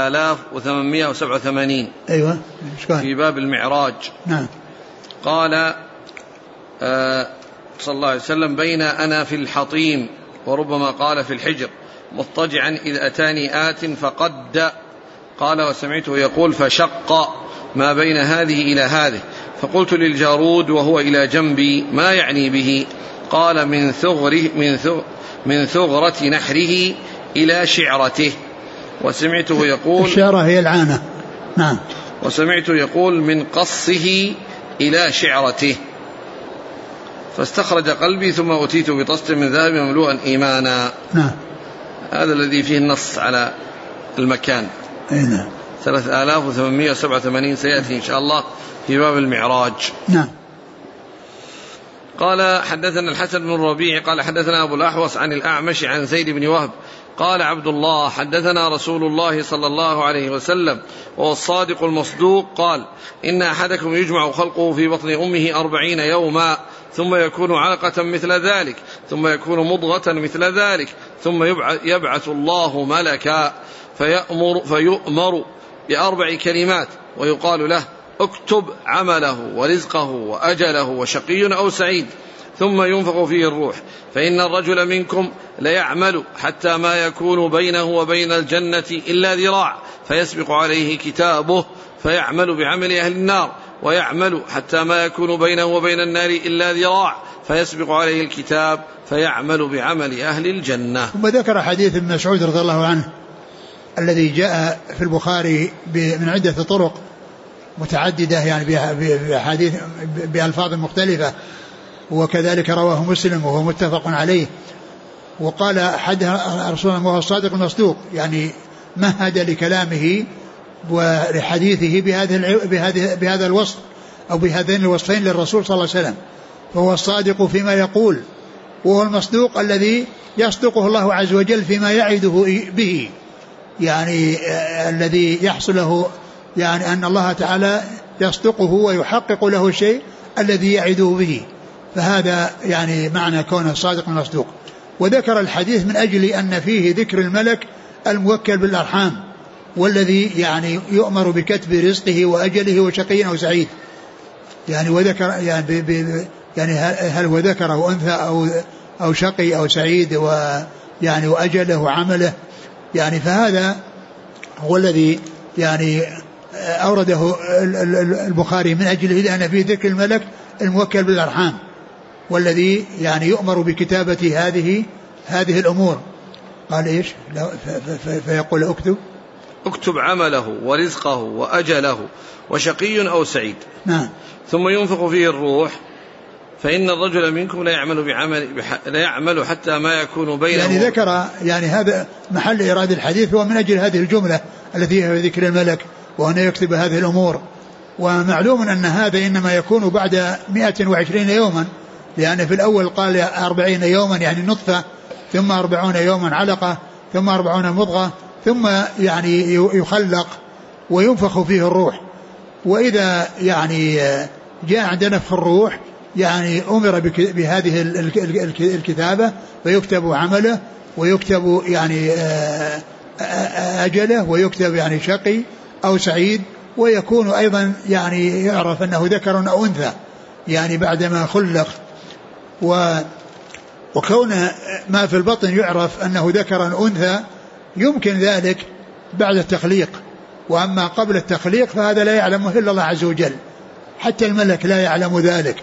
3887. أيوة. في باب المعراج. نعم. قال صلى الله عليه وسلم بين أنا في الحطيم، وربما قال في الحجر، مضطجعا إذ أتاني آت فقد، قال وسمعته يقول فشق ما بين هذه إلى هذه، فقلت للجارود وهو إلى جنبي ما يعني به؟ قال من ثغرة نحره إلى شعرته. وسمعته يقول الشعرة هي العانة. نعم. وسمعته يقول من قصه إلى شعرته. فاستخرج قلبي ثم أتيت بطست من ذهب مملوءا إيمانا. نعم. هذا الذي فيه النص على المكان. نعم. 3887 سيأتي إن شاء الله في باب المعراج. نعم. قال حدثنا الحسن بن الربيع قال حدثنا أبو الأحوص عن الأعمش عن زيد بن وهب قال عبد الله حدثنا رسول الله صلى الله عليه وسلم وهو الصادق المصدوق قال إن أحدكم يجمع خلقه في بطن أمه 40 يوما ثم يكون علقة مثل ذلك ثم يكون مضغة مثل ذلك ثم يبعث الله ملكا فيؤمر ب4 كلمات ويقال له اكتب عمله ورزقه وأجله وشقي أو سعيد ثم ينفخ فيه الروح فإن الرجل منكم ليعمل حتى ما يكون بينه وبين الجنة إلا ذراع فيسبق عليه كتابه فيعمل بعمل أهل النار ويعمل حتى ما يكون بينه وبين النار إلا ذراع فيسبق عليه الكتاب فيعمل بعمل أهل الجنة. ثم ذكر حديث ابن مسعود رضي الله عنه الذي جاء في البخاري من عدة طرق متعددة يعني بحديث بألفاظ مختلفة، وكذلك رواه مسلم وهو متفق عليه. وقال حدث رسول الله وهو الصادق المصدوق، يعني مهد لكلامه ولحديثه بهذا الوصف أو بهذين الوصفين للرسول صلى الله عليه وسلم، فهو الصادق فيما يقول، وهو المصدوق الذي يصدقه الله عز وجل فيما يعده به، يعني الذي يحصل له، يعني أن الله تعالى يصدقه ويحقق له الشيء الذي يعده به، فهذا يعني معنى كونه صادق مصدوق. وذكر الحديث من أجل أن فيه ذكر الملك الموكل بالأرحام، والذي يعني يؤمر بكتب رزقه وأجله وشقي أو سعيد، يعني وذكر يعني هل وذكره أنثى أو شقي أو سعيد ويعني وأجله وعمله، يعني فهذا هو الذي يعني أورده البخاري من أجله، لأن فيه ذكر الملك الموكل بالأرحام، والذي يعني يؤمر بكتابة هذه الأمور. قال إيش؟ فيقول اكتب عمله ورزقه وأجله وشقي أو سعيد. نعم. ثم ينفخ فيه الروح، فإن الرجل منكم لا يعمل حتى ما يكون بينه. يعني ذكر يعني هذا محل إرادة الحديث، ومن أجل هذه الجملة التي هي ذكر الملك وأن يكتب هذه الأمور. ومعلوم أن هذا إنما يكون بعد 120 يوما، لأن في الأول قال 40 يوما يعني نطفة، ثم 40 يوما علقة، ثم 40 مضغة، ثم يعني يخلق وينفخ فيه الروح. وإذا يعني جاء عند نفخ الروح يعني أمر بهذه الكتابة، فيكتب عمله ويكتب يعني أجله ويكتب يعني شقي أو سعيد، ويكون أيضا يعني يعرف أنه ذكر أو أنثى يعني بعدما خلق. وكون ما في البطن يعرف أنه ذكر أو أنثى يمكن ذلك بعد التخليق، وأما قبل التخليق فهذا لا يعلمه إلا الله عز وجل، حتى الملك لا يعلم ذلك،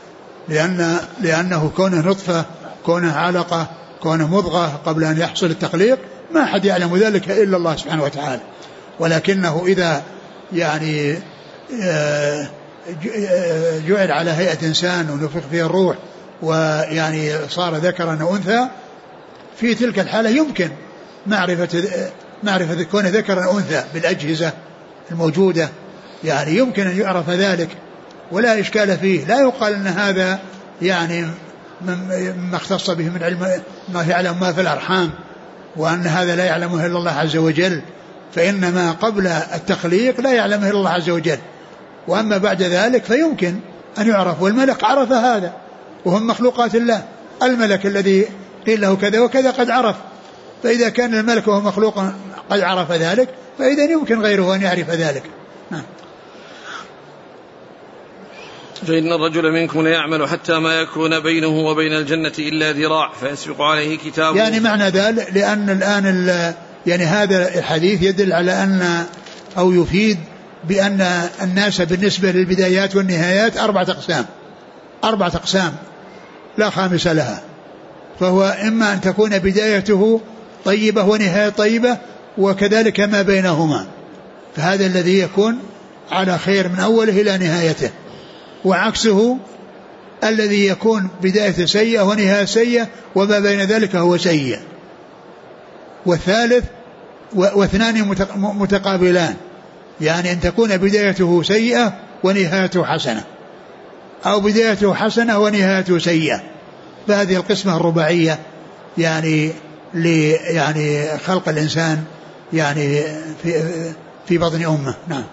لأنه كونه نطفة، كونه علقة، كونه مضغة قبل أن يحصل التخليق، ما أحد يعلم ذلك إلا الله سبحانه وتعالى. ولكنه إذا يعني جعل على هيئة إنسان ونفخ فيه الروح ويعني صار ذكرا أو أنثى، في تلك الحالة يمكن معرفة كونه ذكرا أو أنثى بالأجهزة الموجودة، يعني يمكن أن يعرف ذلك ولا إشكال فيه. لا يقال أن هذا يعني مما اختص به من علم ما يعلم ما في الأرحام، وأن هذا لا يعلمه إلا الله عز وجل، فإنما قبل التخليق لا يعلمه إلا الله عز وجل، وأما بعد ذلك فيمكن أن يعرف. والملك عرف هذا، وهم مخلوقات الله. الملك الذي قيل له كذا وكذا قد عرف، فإذا كان الملك وهو مخلوق قد عرف ذلك، فإذا يمكن غيره أن يعرف ذلك. فإن الرجل منكم لا يعمل حتى ما يكون بينه وبين الجنة إلا ذراع فيسبق عليه كتابه. يعني معنى ذلك لأن الآن يعني هذا الحديث يدل على أن أو يفيد بأن الناس بالنسبة للبدايات والنهايات 4 أقسام لا خامس لها. فهو إما أن تكون بدايته طيبة ونهاية طيبة، وكذلك ما بينهما، فهذا الذي يكون على خير من أوله إلى نهايته، وعكسه الذي يكون بداية سيئة ونهاية سيئة وما بين ذلك هو سيء. والثالث واثنان متقابلان، يعني أن تكون بدايته سيئة ونهايته حسنة، أو بدايته حسنة ونهايته سيئة. فهذه القسمة الرباعية يعني يعني خلق الإنسان يعني في بطن أمه. نعم.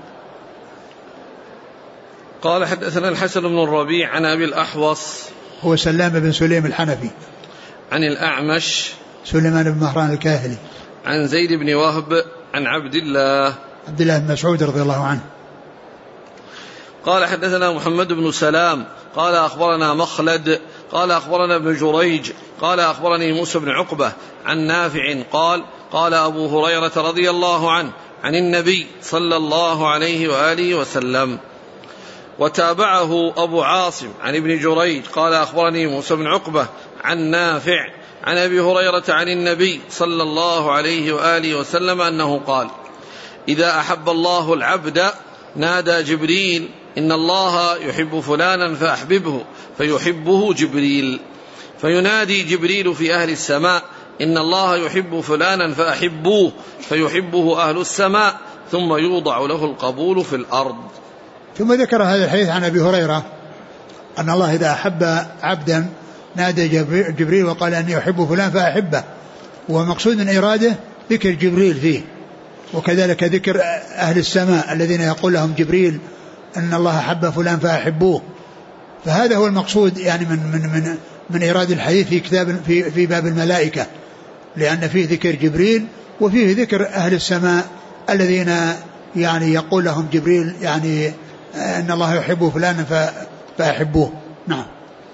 قال حدثنا الحسن بن الربيع عن أبي الأحوص هو سلام بن سليم الحنفي، عن الأعمش سليمان بن مهران الكاهلي، عن زيد بن وهب عن عبد الله بن مسعود رضي الله عنه. قال حدثنا محمد بن سلام قال أخبرنا مخلد قال أخبرنا ابن جريج قال أخبرني موسى بن عقبة عن نافع قال قال أبو هريرة رضي الله عنه عن النبي صلى الله عليه وآله وسلم. وتابعه أبو عاصم عن ابن جريج قال أخبرني موسى بن عقبة عن نافع عن أبي هريرة عن النبي صلى الله عليه وآله وسلم أنه قال: إذا أحب الله العبد نادى جبريل إن الله يحب فلانا فأحببه فيحبه جبريل، فينادي جبريل في أهل السماء إن الله يحب فلانا فأحبوه فيحبه أهل السماء، ثم يوضع له القبول في الأرض. ثم ذكر هذا الحديث عن أبي هريرة أن الله إذا أحب عبدا نادى جبريل وقال أني أحب فلان فأحبه، ومقصود من إراده ذكر جبريل فيه، وكذلك ذكر أهل السماء الذين يقول لهم جبريل أن الله أحب فلان فأحبوه. فهذا هو المقصود يعني من إرادة الحديث في كتاب في باب الملائكة، لأن فيه ذكر جبريل وفيه ذكر أهل السماء الذين يعني يقول لهم جبريل يعني أن الله يحب فلانا فأحبوه. نعم.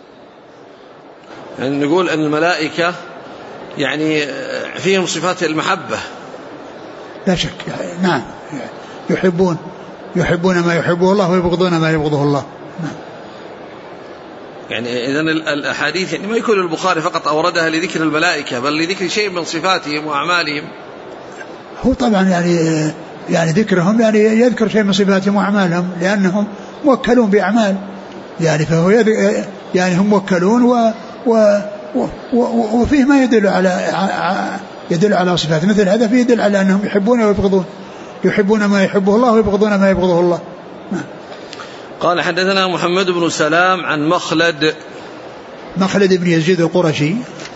يعني نقول أن الملائكة يعني فيهم صفات المحبة. لا شك. نعم، يحبون ما يحبه الله ويبغضون ما يبغضه الله. نعم. يعني إذن الأحاديث يعني ما يكون البخاري فقط أوردها لذكر الملائكة بل لذكر شيء من صفاتهم وأعمالهم. هو طبعا يعني ذكرهم يعني يذكر شيء من صفاتهم وأعمالهم لأنهم موكلون بأعمال، يعني فهو يعني هم موكلون وفيه ما يدل على صفات مثل هذا، فيه يدل على أنهم يحبون ويبغضون، يحبون ما يحبه الله ويبغضون ما يبغضه الله. قال حدثنا محمد بن سلام عن مخلد بن يزيد القرشي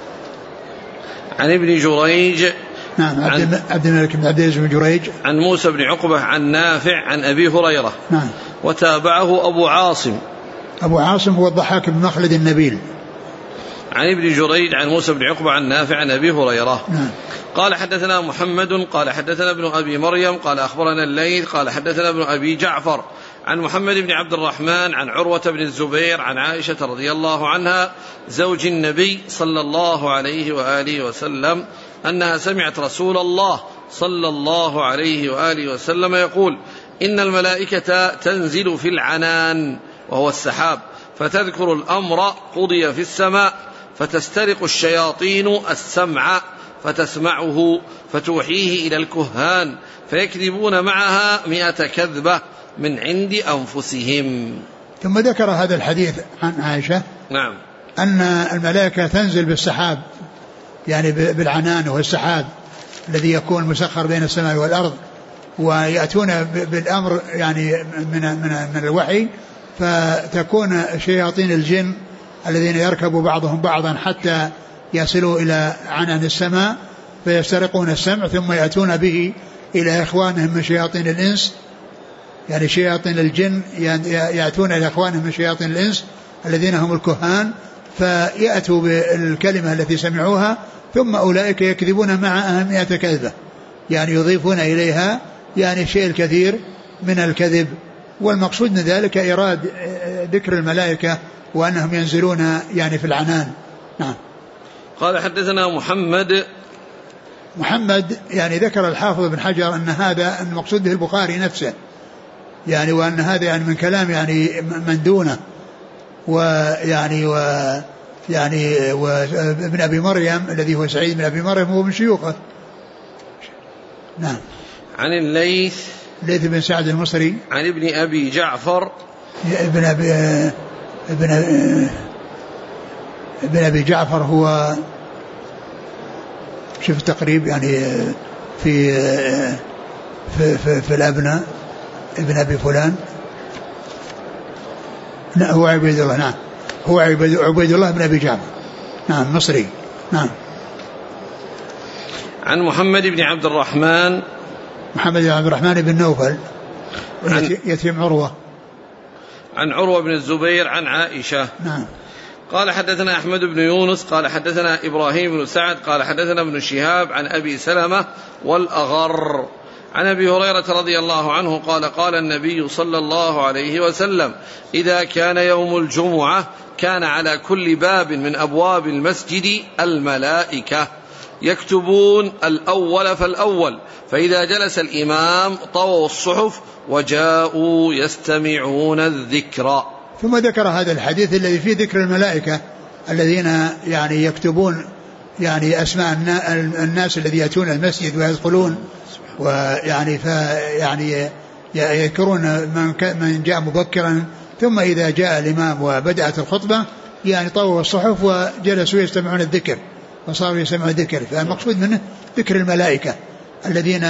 عن ابن جريج. نعم، عبد الملك بن عبد العزيز بن جريج. عن موسى بن عقبة عن نافع عن أبي هريرة. نعم. وتابعه أبو عاصم هو الضحاك بن مخلد النبيل. عن ابن جريج عن موسى بن عقبة عن نافع عن أبي هريرة. نعم. قال حدثنا محمد قال حدثنا ابن أبي مريم قال أخبرنا الليث قال حدثنا ابن أبي جعفر عن محمد بن عبد الرحمن عن عروة بن الزبير عن عائشة رضي الله عنها زوج النبي صلى الله عليه وآله وسلم أنها سمعت رسول الله صلى الله عليه وآله وسلم يقول: إن الملائكة تنزل في العنان وهو السحاب فتذكر الأمر قضي في السماء، فتسترق الشياطين السمع فتسمعه فتوحيه إلى الكهان فيكذبون معها 100 كذبة من عند أنفسهم. ثم ذكر هذا الحديث عن عائشة. نعم. أن الملائكة تنزل بالسحاب، يعني بالعنان وهو السحاب الذي يكون مسخر بين السماء والأرض، ويأتون بالأمر يعني من الوحي، فتكون شياطين الجن الذين يركب بعضهم بعضا حتى يصلوا إلى عنان السماء فيسترقون السمع، ثم يأتون به إلى إخوانهم من شياطين الإنس، يعني شياطين الجن يأتون إلى إخوانهم من شياطين الإنس الذين هم الكهان، فيأتوا بالكلمة التي سمعوها، ثم أولئك يكذبون معها 100 كذبة، يعني يضيفون إليها يعني الشيء الكثير من الكذب. والمقصود من ذلك إراد ذكر الملائكة وأنهم ينزلون يعني في العنان. نعم. قال حدثنا محمد يعني ذكر الحافظ بن حجر أن هذا المقصود به البخاري نفسه، يعني وأن هذا يعني من كلام يعني من دونه، ويعني وابن أبي مريم الذي هو سعيد بن أبي مريم هو من شيوخه. نعم. عن الليث بن سعد المصري عن ابن أبي جعفر ابن أبي جعفر هو شوف التقريب يعني في الأبناء ابن أبي فلان. لا هو عبيد الله. نعم هو عبيد الله بن أبي جعفر. نعم مصري. نعم. عن محمد بن عبد الرحمن بن نوفل يتيم عروة، عن عروة بن الزبير عن عائشة. نعم. قال حدثنا أحمد بن يونس قال حدثنا إبراهيم بن سعد قال حدثنا ابن شهاب عن أبي سلمة والأغر عن أبي هريرة رضي الله عنه قال: قال النبي صلى الله عليه وسلم: إذا كان يوم الجمعة كان على كل باب من أبواب المسجد الملائكة يكتبون الأول فالأول، فإذا جلس الإمام طووا الصحف وجاءوا يستمعون الذكر. ثم ذكر هذا الحديث الذي فيه ذكر الملائكة الذين يعني يكتبون يعني أسماء الناس الذي يأتون المسجد ويدخلون، ويعني يعني يذكرون من جاء مبكرا، ثم إذا جاء الإمام وبدأت الخطبة يعني طووا الصحف وجلسوا يستمعون الذكر، فصاروا يسمعون الذكر. فالمقصود منه ذكر الملائكة الذين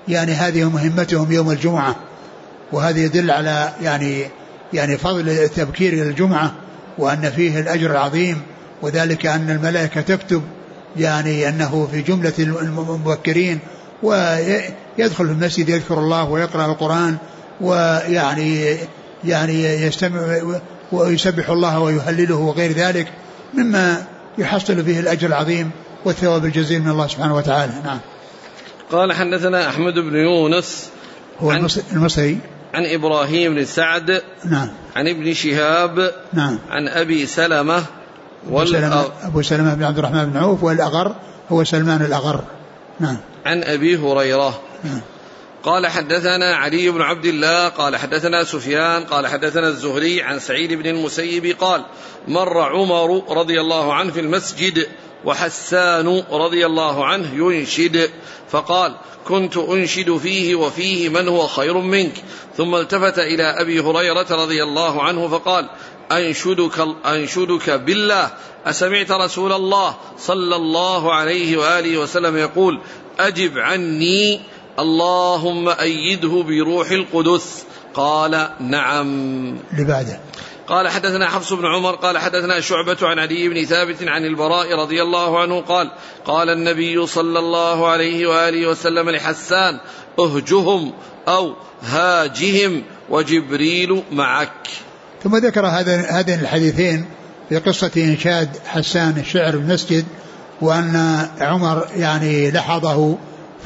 يعني هذه مهمتهم يوم الجمعة. وهذا يدل على يعني فضل التبكير إلى الجمعة وأن فيه الأجر العظيم، وذلك أن الملائكة تكتب يعني أنه في جملة المبكرين، ويدخل في المسجد يذكر الله ويقرأ القرآن ويعني يستمع ويسبح الله ويهلله وغير ذلك مما يحصل فيه الأجر العظيم والثواب الجزيل من الله سبحانه وتعالى. نعم. قال حدثنا أحمد بن يونس هو المصري عن إبراهيم بن سعد نعم عن ابن شهاب نعم عن أبي سلمة أبو سلمة بن عبد الرحمن بن عوف، والأغر هو سلمان الأغر. نعم. عن أبي هريرة. نعم. قال حدثنا علي بن عبد الله قال حدثنا سفيان قال حدثنا الزهري عن سعيد بن المسيب قال مر عمر رضي الله عنه في المسجد وحسان رضي الله عنه ينشد، فقال كنت أنشد فيه وفيه من هو خير منك، ثم التفت إلى أبي هريرة رضي الله عنه فقال أنشدك بالله أسمعت رسول الله صلى الله عليه وآله وسلم يقول أجب عني اللهم أيده بروح القدس؟ قال نعم. لبعده. قال حدثنا حفص بن عمر قال حدثنا شعبة عن علي بن ثابت عن البراء رضي الله عنه قال قال النبي صلى الله عليه وآله وسلم لحسان اهجهم أو هاجهم وجبريل معك. ثم ذكر هذين الحديثين في قصة إنشاد حسان الشعر في المسجد، وأن عمر يعني لحظه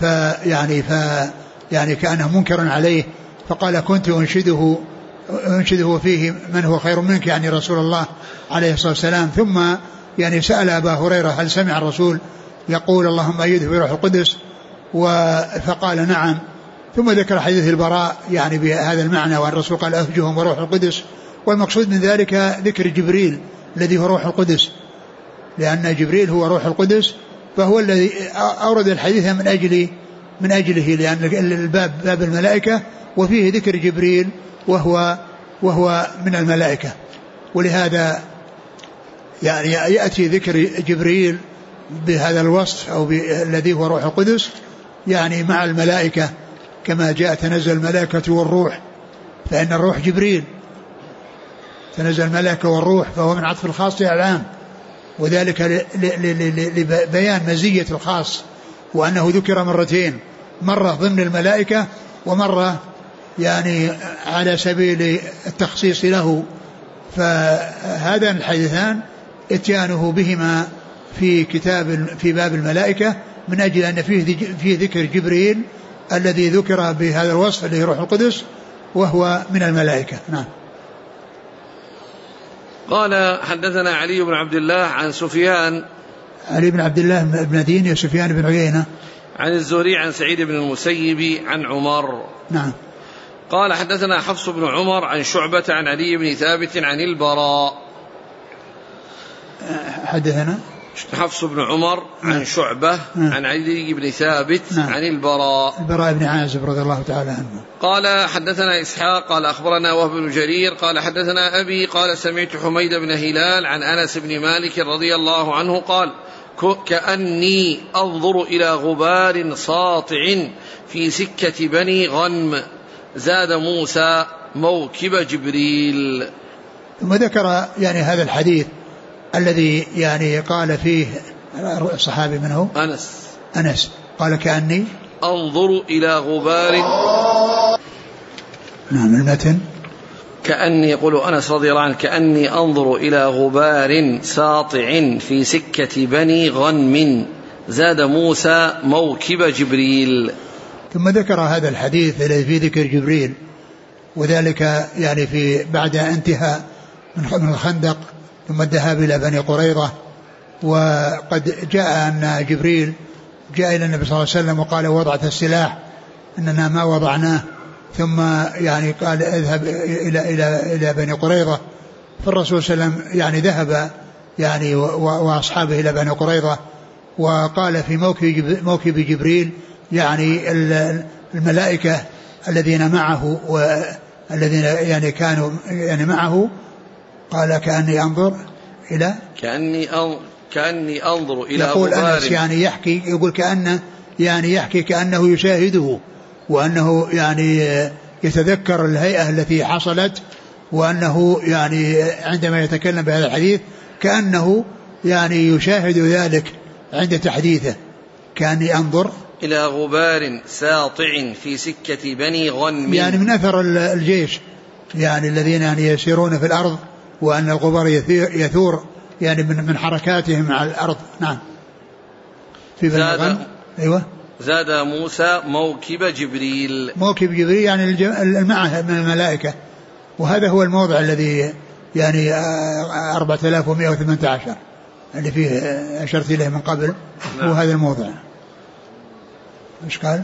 يعني كأنه منكر عليه، فقال كنت أنشده فيه من هو خير منك، يعني رسول الله عليه الصلاة والسلام. ثم يعني سأل أبا هريرة هل سمع الرسول يقول اللهم أيده بروح القدس، فقال نعم. ثم ذكر حديث البراء يعني بهذا المعنى، وأن الرسول قال أهجهم بروح القدس، والمقصود من ذلك ذكر جبريل الذي هو روح القدس، لأن جبريل هو روح القدس، فهو الذي أورد الحديث من أجله لأن الباب باب الملائكة وفيه ذكر جبريل وهو من الملائكة، ولهذا يعني يأتي ذكر جبريل بهذا الوصف أو الذي هو روح القدس يعني مع الملائكة، كما جاء تنزل الملائكة والروح، فإن الروح جبريل، تنزل الملائكة والروح، فهو من عطف الخاص على العام، وذلك لبيان مزية الخاص، وأنه ذكر مرتين، مرة ضمن الملائكة ومرة يعني على سبيل التخصيص له. فهذان الحديثان اتيانه بهما في باب الملائكة من أجل أن فيه ذكر جبريل الذي ذكر بهذا الوصف الذي روح القدس وهو من الملائكة. نعم. قال حدثنا علي بن عبد الله عن سفيان، علي بن عبد الله بن دين سفيان بن عيينة، عن الزهري عن سعيد بن المسيب عن عمر. نعم. قال حدثنا حفص بن عمر عن شعبة عن علي بن ثابت عن البراء. حدثنا حفص بن عمر عن شعبة عن علي بن ثابت عن البراء بن عازب رضي الله تعالى عنه. قال حدثنا إسحاق قال أخبرنا وهب بن جرير قال حدثنا أبي قال سمعت حميد بن هلال عن أنس بن مالك رضي الله عنه قال كأني أنظر إلى غبار ساطع في سكة بني غنم زاد موسى موكب جبريل. ثم ذكر يعني هذا الحديث الذي يعني قال فيه الصحابي من هو؟ أنس قال كأني أنظر إلى غبار. نعم. المتن كأني يقول أنس رضي الله عنه كأني أنظر إلى غبار ساطع في سكة بني غنم زاد موسى موكب جبريل. ثم ذكر هذا الحديث الذي فيه ذكر جبريل، وذلك يعني في بعد انتهاء من الخندق ثم الذهاب إلى بني قريظة. وقد جاء أن جبريل جاء إلى النبي صلى الله عليه وسلم وقال وضعت السلاح إننا ما وضعناه، ثم يعني قال اذهب إلى بني قريظة، فالرسول صلى الله عليه وسلم يعني ذهب يعني وأصحابه إلى بني قريظة، وقال في موكب جبريل يعني الملائكة الذين معه والذين يعني كانوا يعني معه، قال كأني أنظر إلى كأني أنظر إلى يقول غبار. أنس يعني يحكي، يقول كأنه يعني يحكي كأنه يشاهده، وأنه يعني يتذكر الهيئة التي حصلت، وأنه يعني عندما يتكلم بهذا الحديث كأنه يعني يشاهد ذلك عند تحديثه، كان ينظر إلى غبار ساطع في سكة بني غنم، يعني من أثر الجيش يعني الذين يعني يسيرون في الأرض، وأن الغبار يثور يعني من حركاتهم على الأرض. نعم. في بني غنم. أيوة. زاد موسى موكب جبريل. موكب جبريل يعني المعه من الملائكة، وهذا هو الموضع الذي يعني 4118 اللي فيه أشرت إليه من قبل. نعم. هو هذا الموضع. إيش قال؟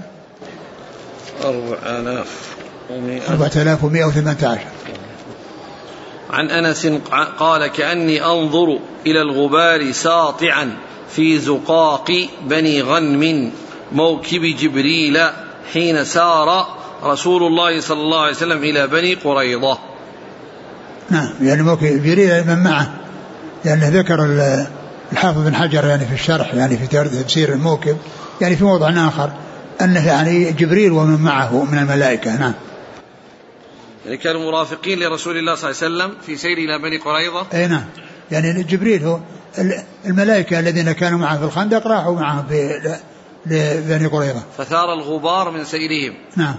4118. عن أنس قال كأني أنظر إلى الغبار ساطعا في زقاق بني غنم موكب جبريل حين سار رسول الله صلى الله عليه وسلم إلى بني قريظة. نعم، يعني موكب جبريل من معه، لأنه يعني ذكر الحافظ بن حجر يعني في الشرح يعني في تفسير الموكب يعني في موضع آخر أنه يعني جبريل ومن معه من الملائكة. نعم. يعني كانوا مرافقين لرسول الله صلى الله عليه وسلم في سير إلى بني قريظة. أي نعم، يعني جبريل هو الملائكة الذين كانوا معه في الخندق راحوا معه لبني قريظة، فثار الغبار من سيرهم. نعم.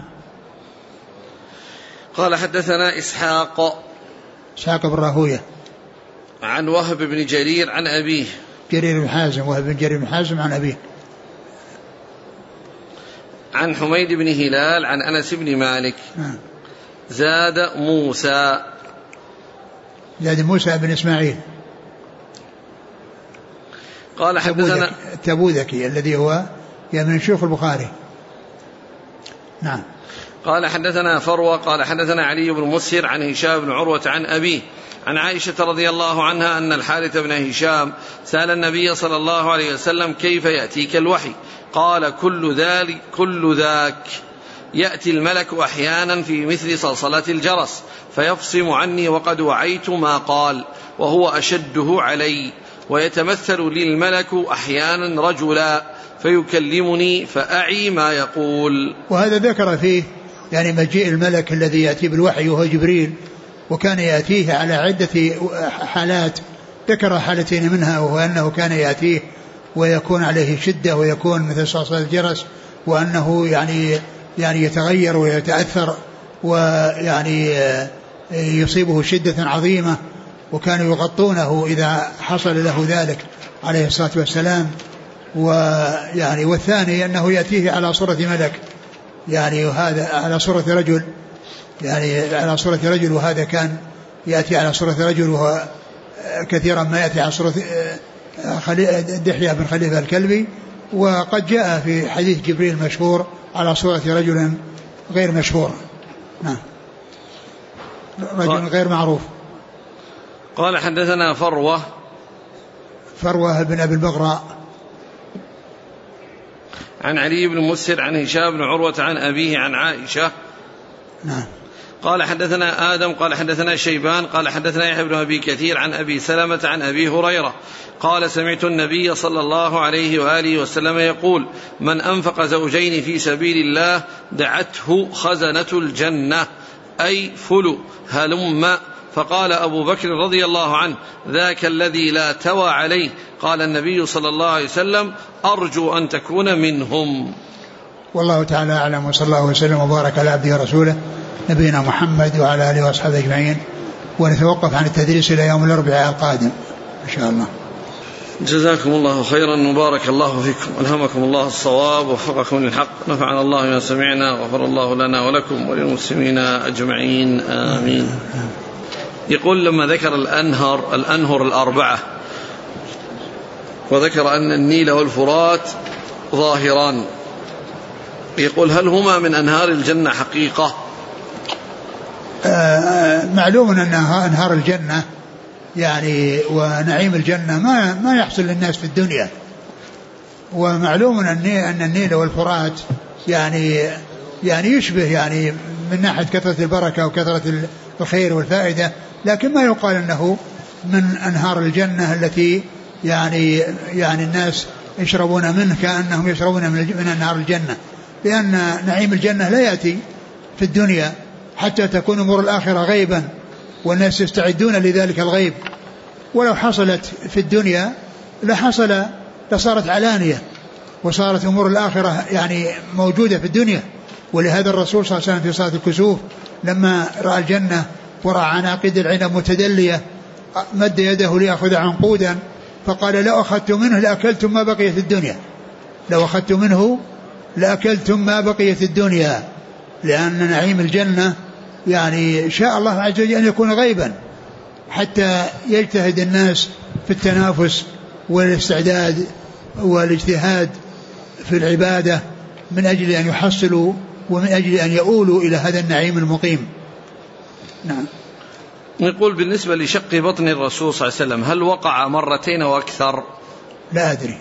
قال حدثنا إسحاق بن راهوية عن وهب بن جرير عن أبيه. جرير بن حازم، وهب بن جرير بن حازم عن أبيه. عن حميد بن هلال عن أنس بن مالك. نعم. زاد موسى بن إسماعيل قال حدثنا التبوذكي الذي هو يعني من شيوخ البخاري. نعم. قال حدثنا فروة قال حدثنا علي بن مسهر عن هشام بن عروة عن أبيه عن عائشة رضي الله عنها أن الحارث بن هشام سأل النبي صلى الله عليه وسلم كيف يأتيك الوحي؟ قال كل ذاك يأتي الملك أحيانا في مثل صلصلة الجرس فيفصم عني وقد وعيت ما قال وهو أشده علي، ويتمثل لي الملك أحيانا رجلا فيكلمني فأعي ما يقول. وهذا ذكر فيه يعني مجيء الملك الذي يأتي بالوحي وهو جبريل، وكان يأتيه على عدة حالات، ذكر حالتين منها، وهو أنه كان يأتيه ويكون عليه شدة ويكون مثل صلصلة الجرس، وأنه يعني يتغير ويتأثر ويعني يصيبه شدة عظيمة، وكانوا يغطونه إذا حصل له ذلك عليه الصلاة والسلام. ويعني والثاني أنه يأتيه على صورة ملك، يعني وهذا على صورة رجل، يعني على صورة رجل، وهذا كان يأتي على صورة رجل، وهو كثيرا ما يأتي على صورة دحية بن خليفة الكلبي. وقد جاء في حديث جبريل مشهور على صورة رجل غير مشهور. نعم، رجل غير معروف. قال حدثنا فروة بن أبي البغراء عن علي بن مسهر عن هشام بن عروة عن أبيه عن عائشة. نعم. قال حدثنا آدم قال حدثنا شيبان قال حدثنا يحيى بن أبي كثير عن أبي سلمة عن أبي هريرة قال سمعت النبي صلى الله عليه وآله وسلم يقول من أنفق زوجين في سبيل الله دعته خزنة الجنة أي فل هلم. فقال أبو بكر رضي الله عنه ذاك الذي لا توى عليه. قال النبي صلى الله عليه وسلم أرجو أن تكون منهم. والله تعالى أعلم، وصلى الله وسلم وبارك على عبده ورسوله نبينا محمد وعلى آله وأصحابه أجمعين، ونتوقف عن التدريس إلى يوم الأربعاء القادم إن شاء الله. جزاكم الله خيرا وبارك الله فيكم، ألهمكم الله الصواب ووفقكم للحق، نفعنا الله ما سمعنا وغفر الله لنا ولكم وللمسلمين أجمعين آمين. يقول لما ذكر الأنهر الأربعة وذكر أن النيل والفرات ظاهران، يقول هل هما من أنهار الجنة حقيقة؟ معلوم أن أنهار الجنة يعني ونعيم الجنة ما يحصل للناس في الدنيا، ومعلوم أن النيل والفرات يعني يشبه يعني من ناحية كثرة البركة وكثرة الخير والفائدة، لكن ما يقال أنه من أنهار الجنة التي يعني الناس يشربون منه كأنهم يشربون من أنهار الجنة، لأن نعيم الجنة لا يأتي في الدنيا حتى تكون أمور الآخرة غيبا والناس يستعدون لذلك الغيب، ولو حصلت في الدنيا لصارت علانية وصارت أمور الآخرة يعني موجودة في الدنيا. ولهذا الرسول صلى الله عليه وسلم في صلاة الكسوف لما رأى الجنة ورأى عناقيد العنب متدلية مد يده ليأخذ عنقودا فقال لو أخذت منه لأكلتم ما بقيت الدنيا، لو أخذت منه لأكلتم ما بقيت الدنيا، لأن نعيم الجنة يعني شاء الله عز وجل أن يكون غيبا حتى يجتهد الناس في التنافس والاستعداد والاجتهاد في العبادة من أجل أن يحصلوا ومن أجل أن يؤولوا إلى هذا النعيم المقيم. نعم. يقول بالنسبة لشق بطن الرسول صلى الله عليه وسلم هل وقع مرتين وأكثر؟ لا أدري.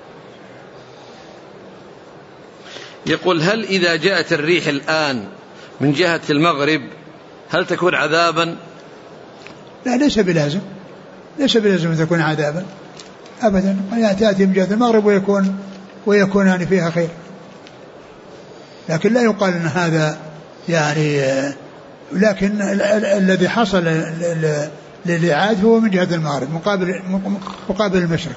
يقول هل إذا جاءت الريح الآن من جهة المغرب هل تكون عذابا؟ لا ليس بلازم أن تكون عذابا أبدا، تأتي من جهة المغرب ويكون يعني فيها خير، لكن لا يقال أن هذا يعني، لكن الذي حصل للإعاد هو من جهة المغرب مقابل المشرق.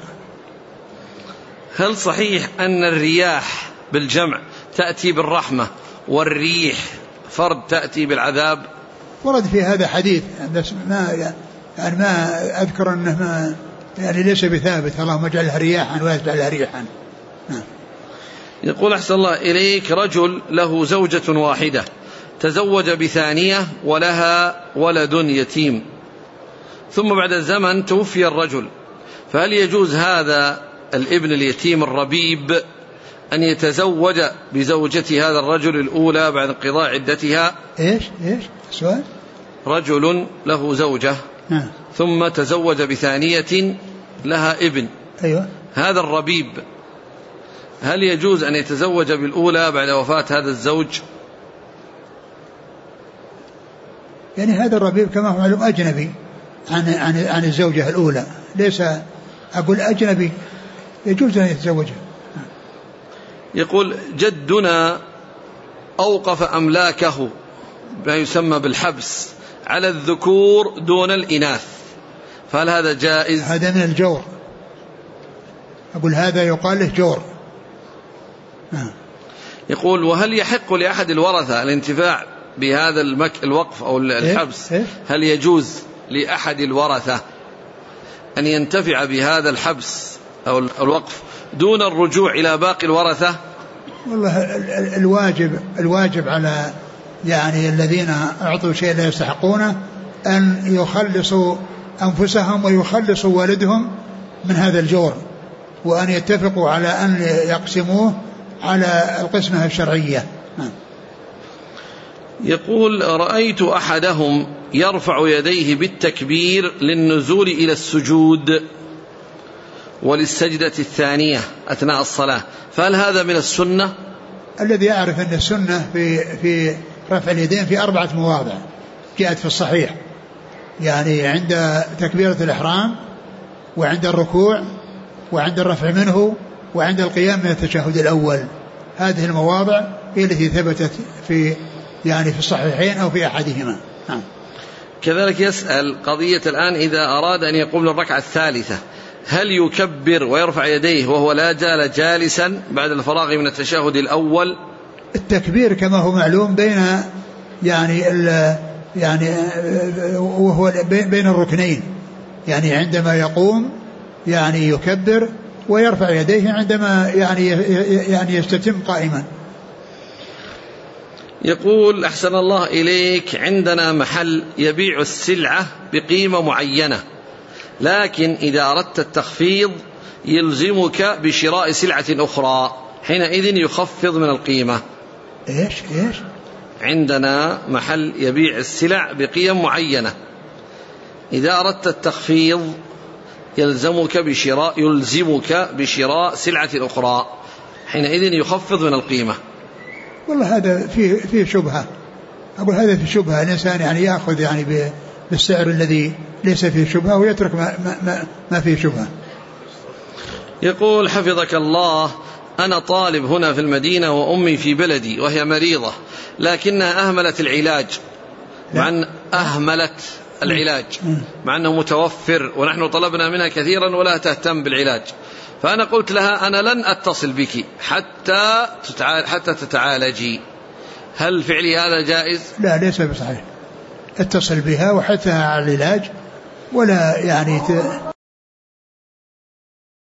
هل صحيح أن الرياح بالجمع تأتي بالرحمة والريح فرد تأتي بالعذاب؟ ورد في هذا حديث بس ما أذكر أنه يعني ليس بثابت. اللهم اجعلها رياحا ولا تجعلها ريحا. يقول أحسن الله إليك رجل له زوجة واحدة تزوج بثانية ولها ولد يتيم ثم بعد زمن توفي الرجل، فهل يجوز هذا الابن اليتيم الربيب أن يتزوج بزوجة هذا الرجل الأولى بعد انقضاء عدتها؟ إيش السؤال؟ رجل له زوجة ثم تزوج بثانية لها ابن. أيوة. هذا الربيب هل يجوز أن يتزوج بالأولى بعد وفاة هذا الزوج؟ يعني هذا الربيب كما هو معلوم أجنبي عن الزوجة الأولى، ليس أقول أجنبي، يجوز أن يتزوجها. يقول جدنا أوقف أملاكه ما يسمى بالحبس على الذكور دون الإناث، فهل هذا جائز؟ هذا من الجور، أقول هذا يقال له جور. يقول وهل يحق لأحد الورثة الانتفاع بهذا الوقف أو الحبس؟ هل يجوز لأحد الورثة أن ينتفع بهذا الحبس أو الوقف دون الرجوع إلى باقي الورثة؟ والله الواجب على يعني الذين أعطوا شيء لا يستحقونه أن يخلصوا أنفسهم ويخلصوا والدهم من هذا الجور، وأن يتفقوا على أن يقسموه على القسمة الشرعية. يقول رأيت أحدهم يرفع يديه بالتكبير للنزول إلى السجود وللسجدة الثانية أثناء الصلاة، فهل هذا من السنة؟ الذي يعرف أن السنة في رفع اليدين في 4 مواضع جاءت في الصحيح، يعني عند تكبيرة الإحرام وعند الركوع وعند الرفع منه وعند القيام من التشهد الأول. هذه المواضع هي التي ثبتت في الصحيحين أو في أحدهما. كذلك يسأل قضية الآن إذا أراد أن يقوم للركعة الثالثة هل يكبر ويرفع يديه وهو لا زال جالسا بعد الفراغ من التشهد الأول؟ التكبير كما هو معلوم وهو بين الركنين، يعني عندما يقوم يكبر ويرفع يديه عندما يستتم قائما. يقول أحسن الله إليك عندنا محل يبيع السلعة بقيمة معينة، لكن إذا أردت التخفيض يلزمك بشراء سلعة أخرى، حينئذ يخفض من القيمة. إيش؟ عندنا محل يبيع السلع بقيم معينة، إذا أردت التخفيض يلزمك بشراء سلعة أخرى، حينئذ يخفض من القيمة. والله هذا فيه شبهة، أقول هذا في شبهة، الإنسان يأخذ بالسعر الذي ليس فيه شبهة ويترك ما فيه شبهة. يقول حفظك الله أنا طالب هنا في المدينة وأمي في بلدي وهي مريضة لكنها أهملت العلاج، مع أن أهملت العلاج مع أنه متوفر ونحن طلبنا منها كثيرا ولا تهتم بالعلاج، فأنا قلت لها أنا لن أتصل بك حتى تتعالجي، هل فعلي هذا جائز؟ لا ليس بصحيح، اتصل بها وحثها على العلاج، ولا يعني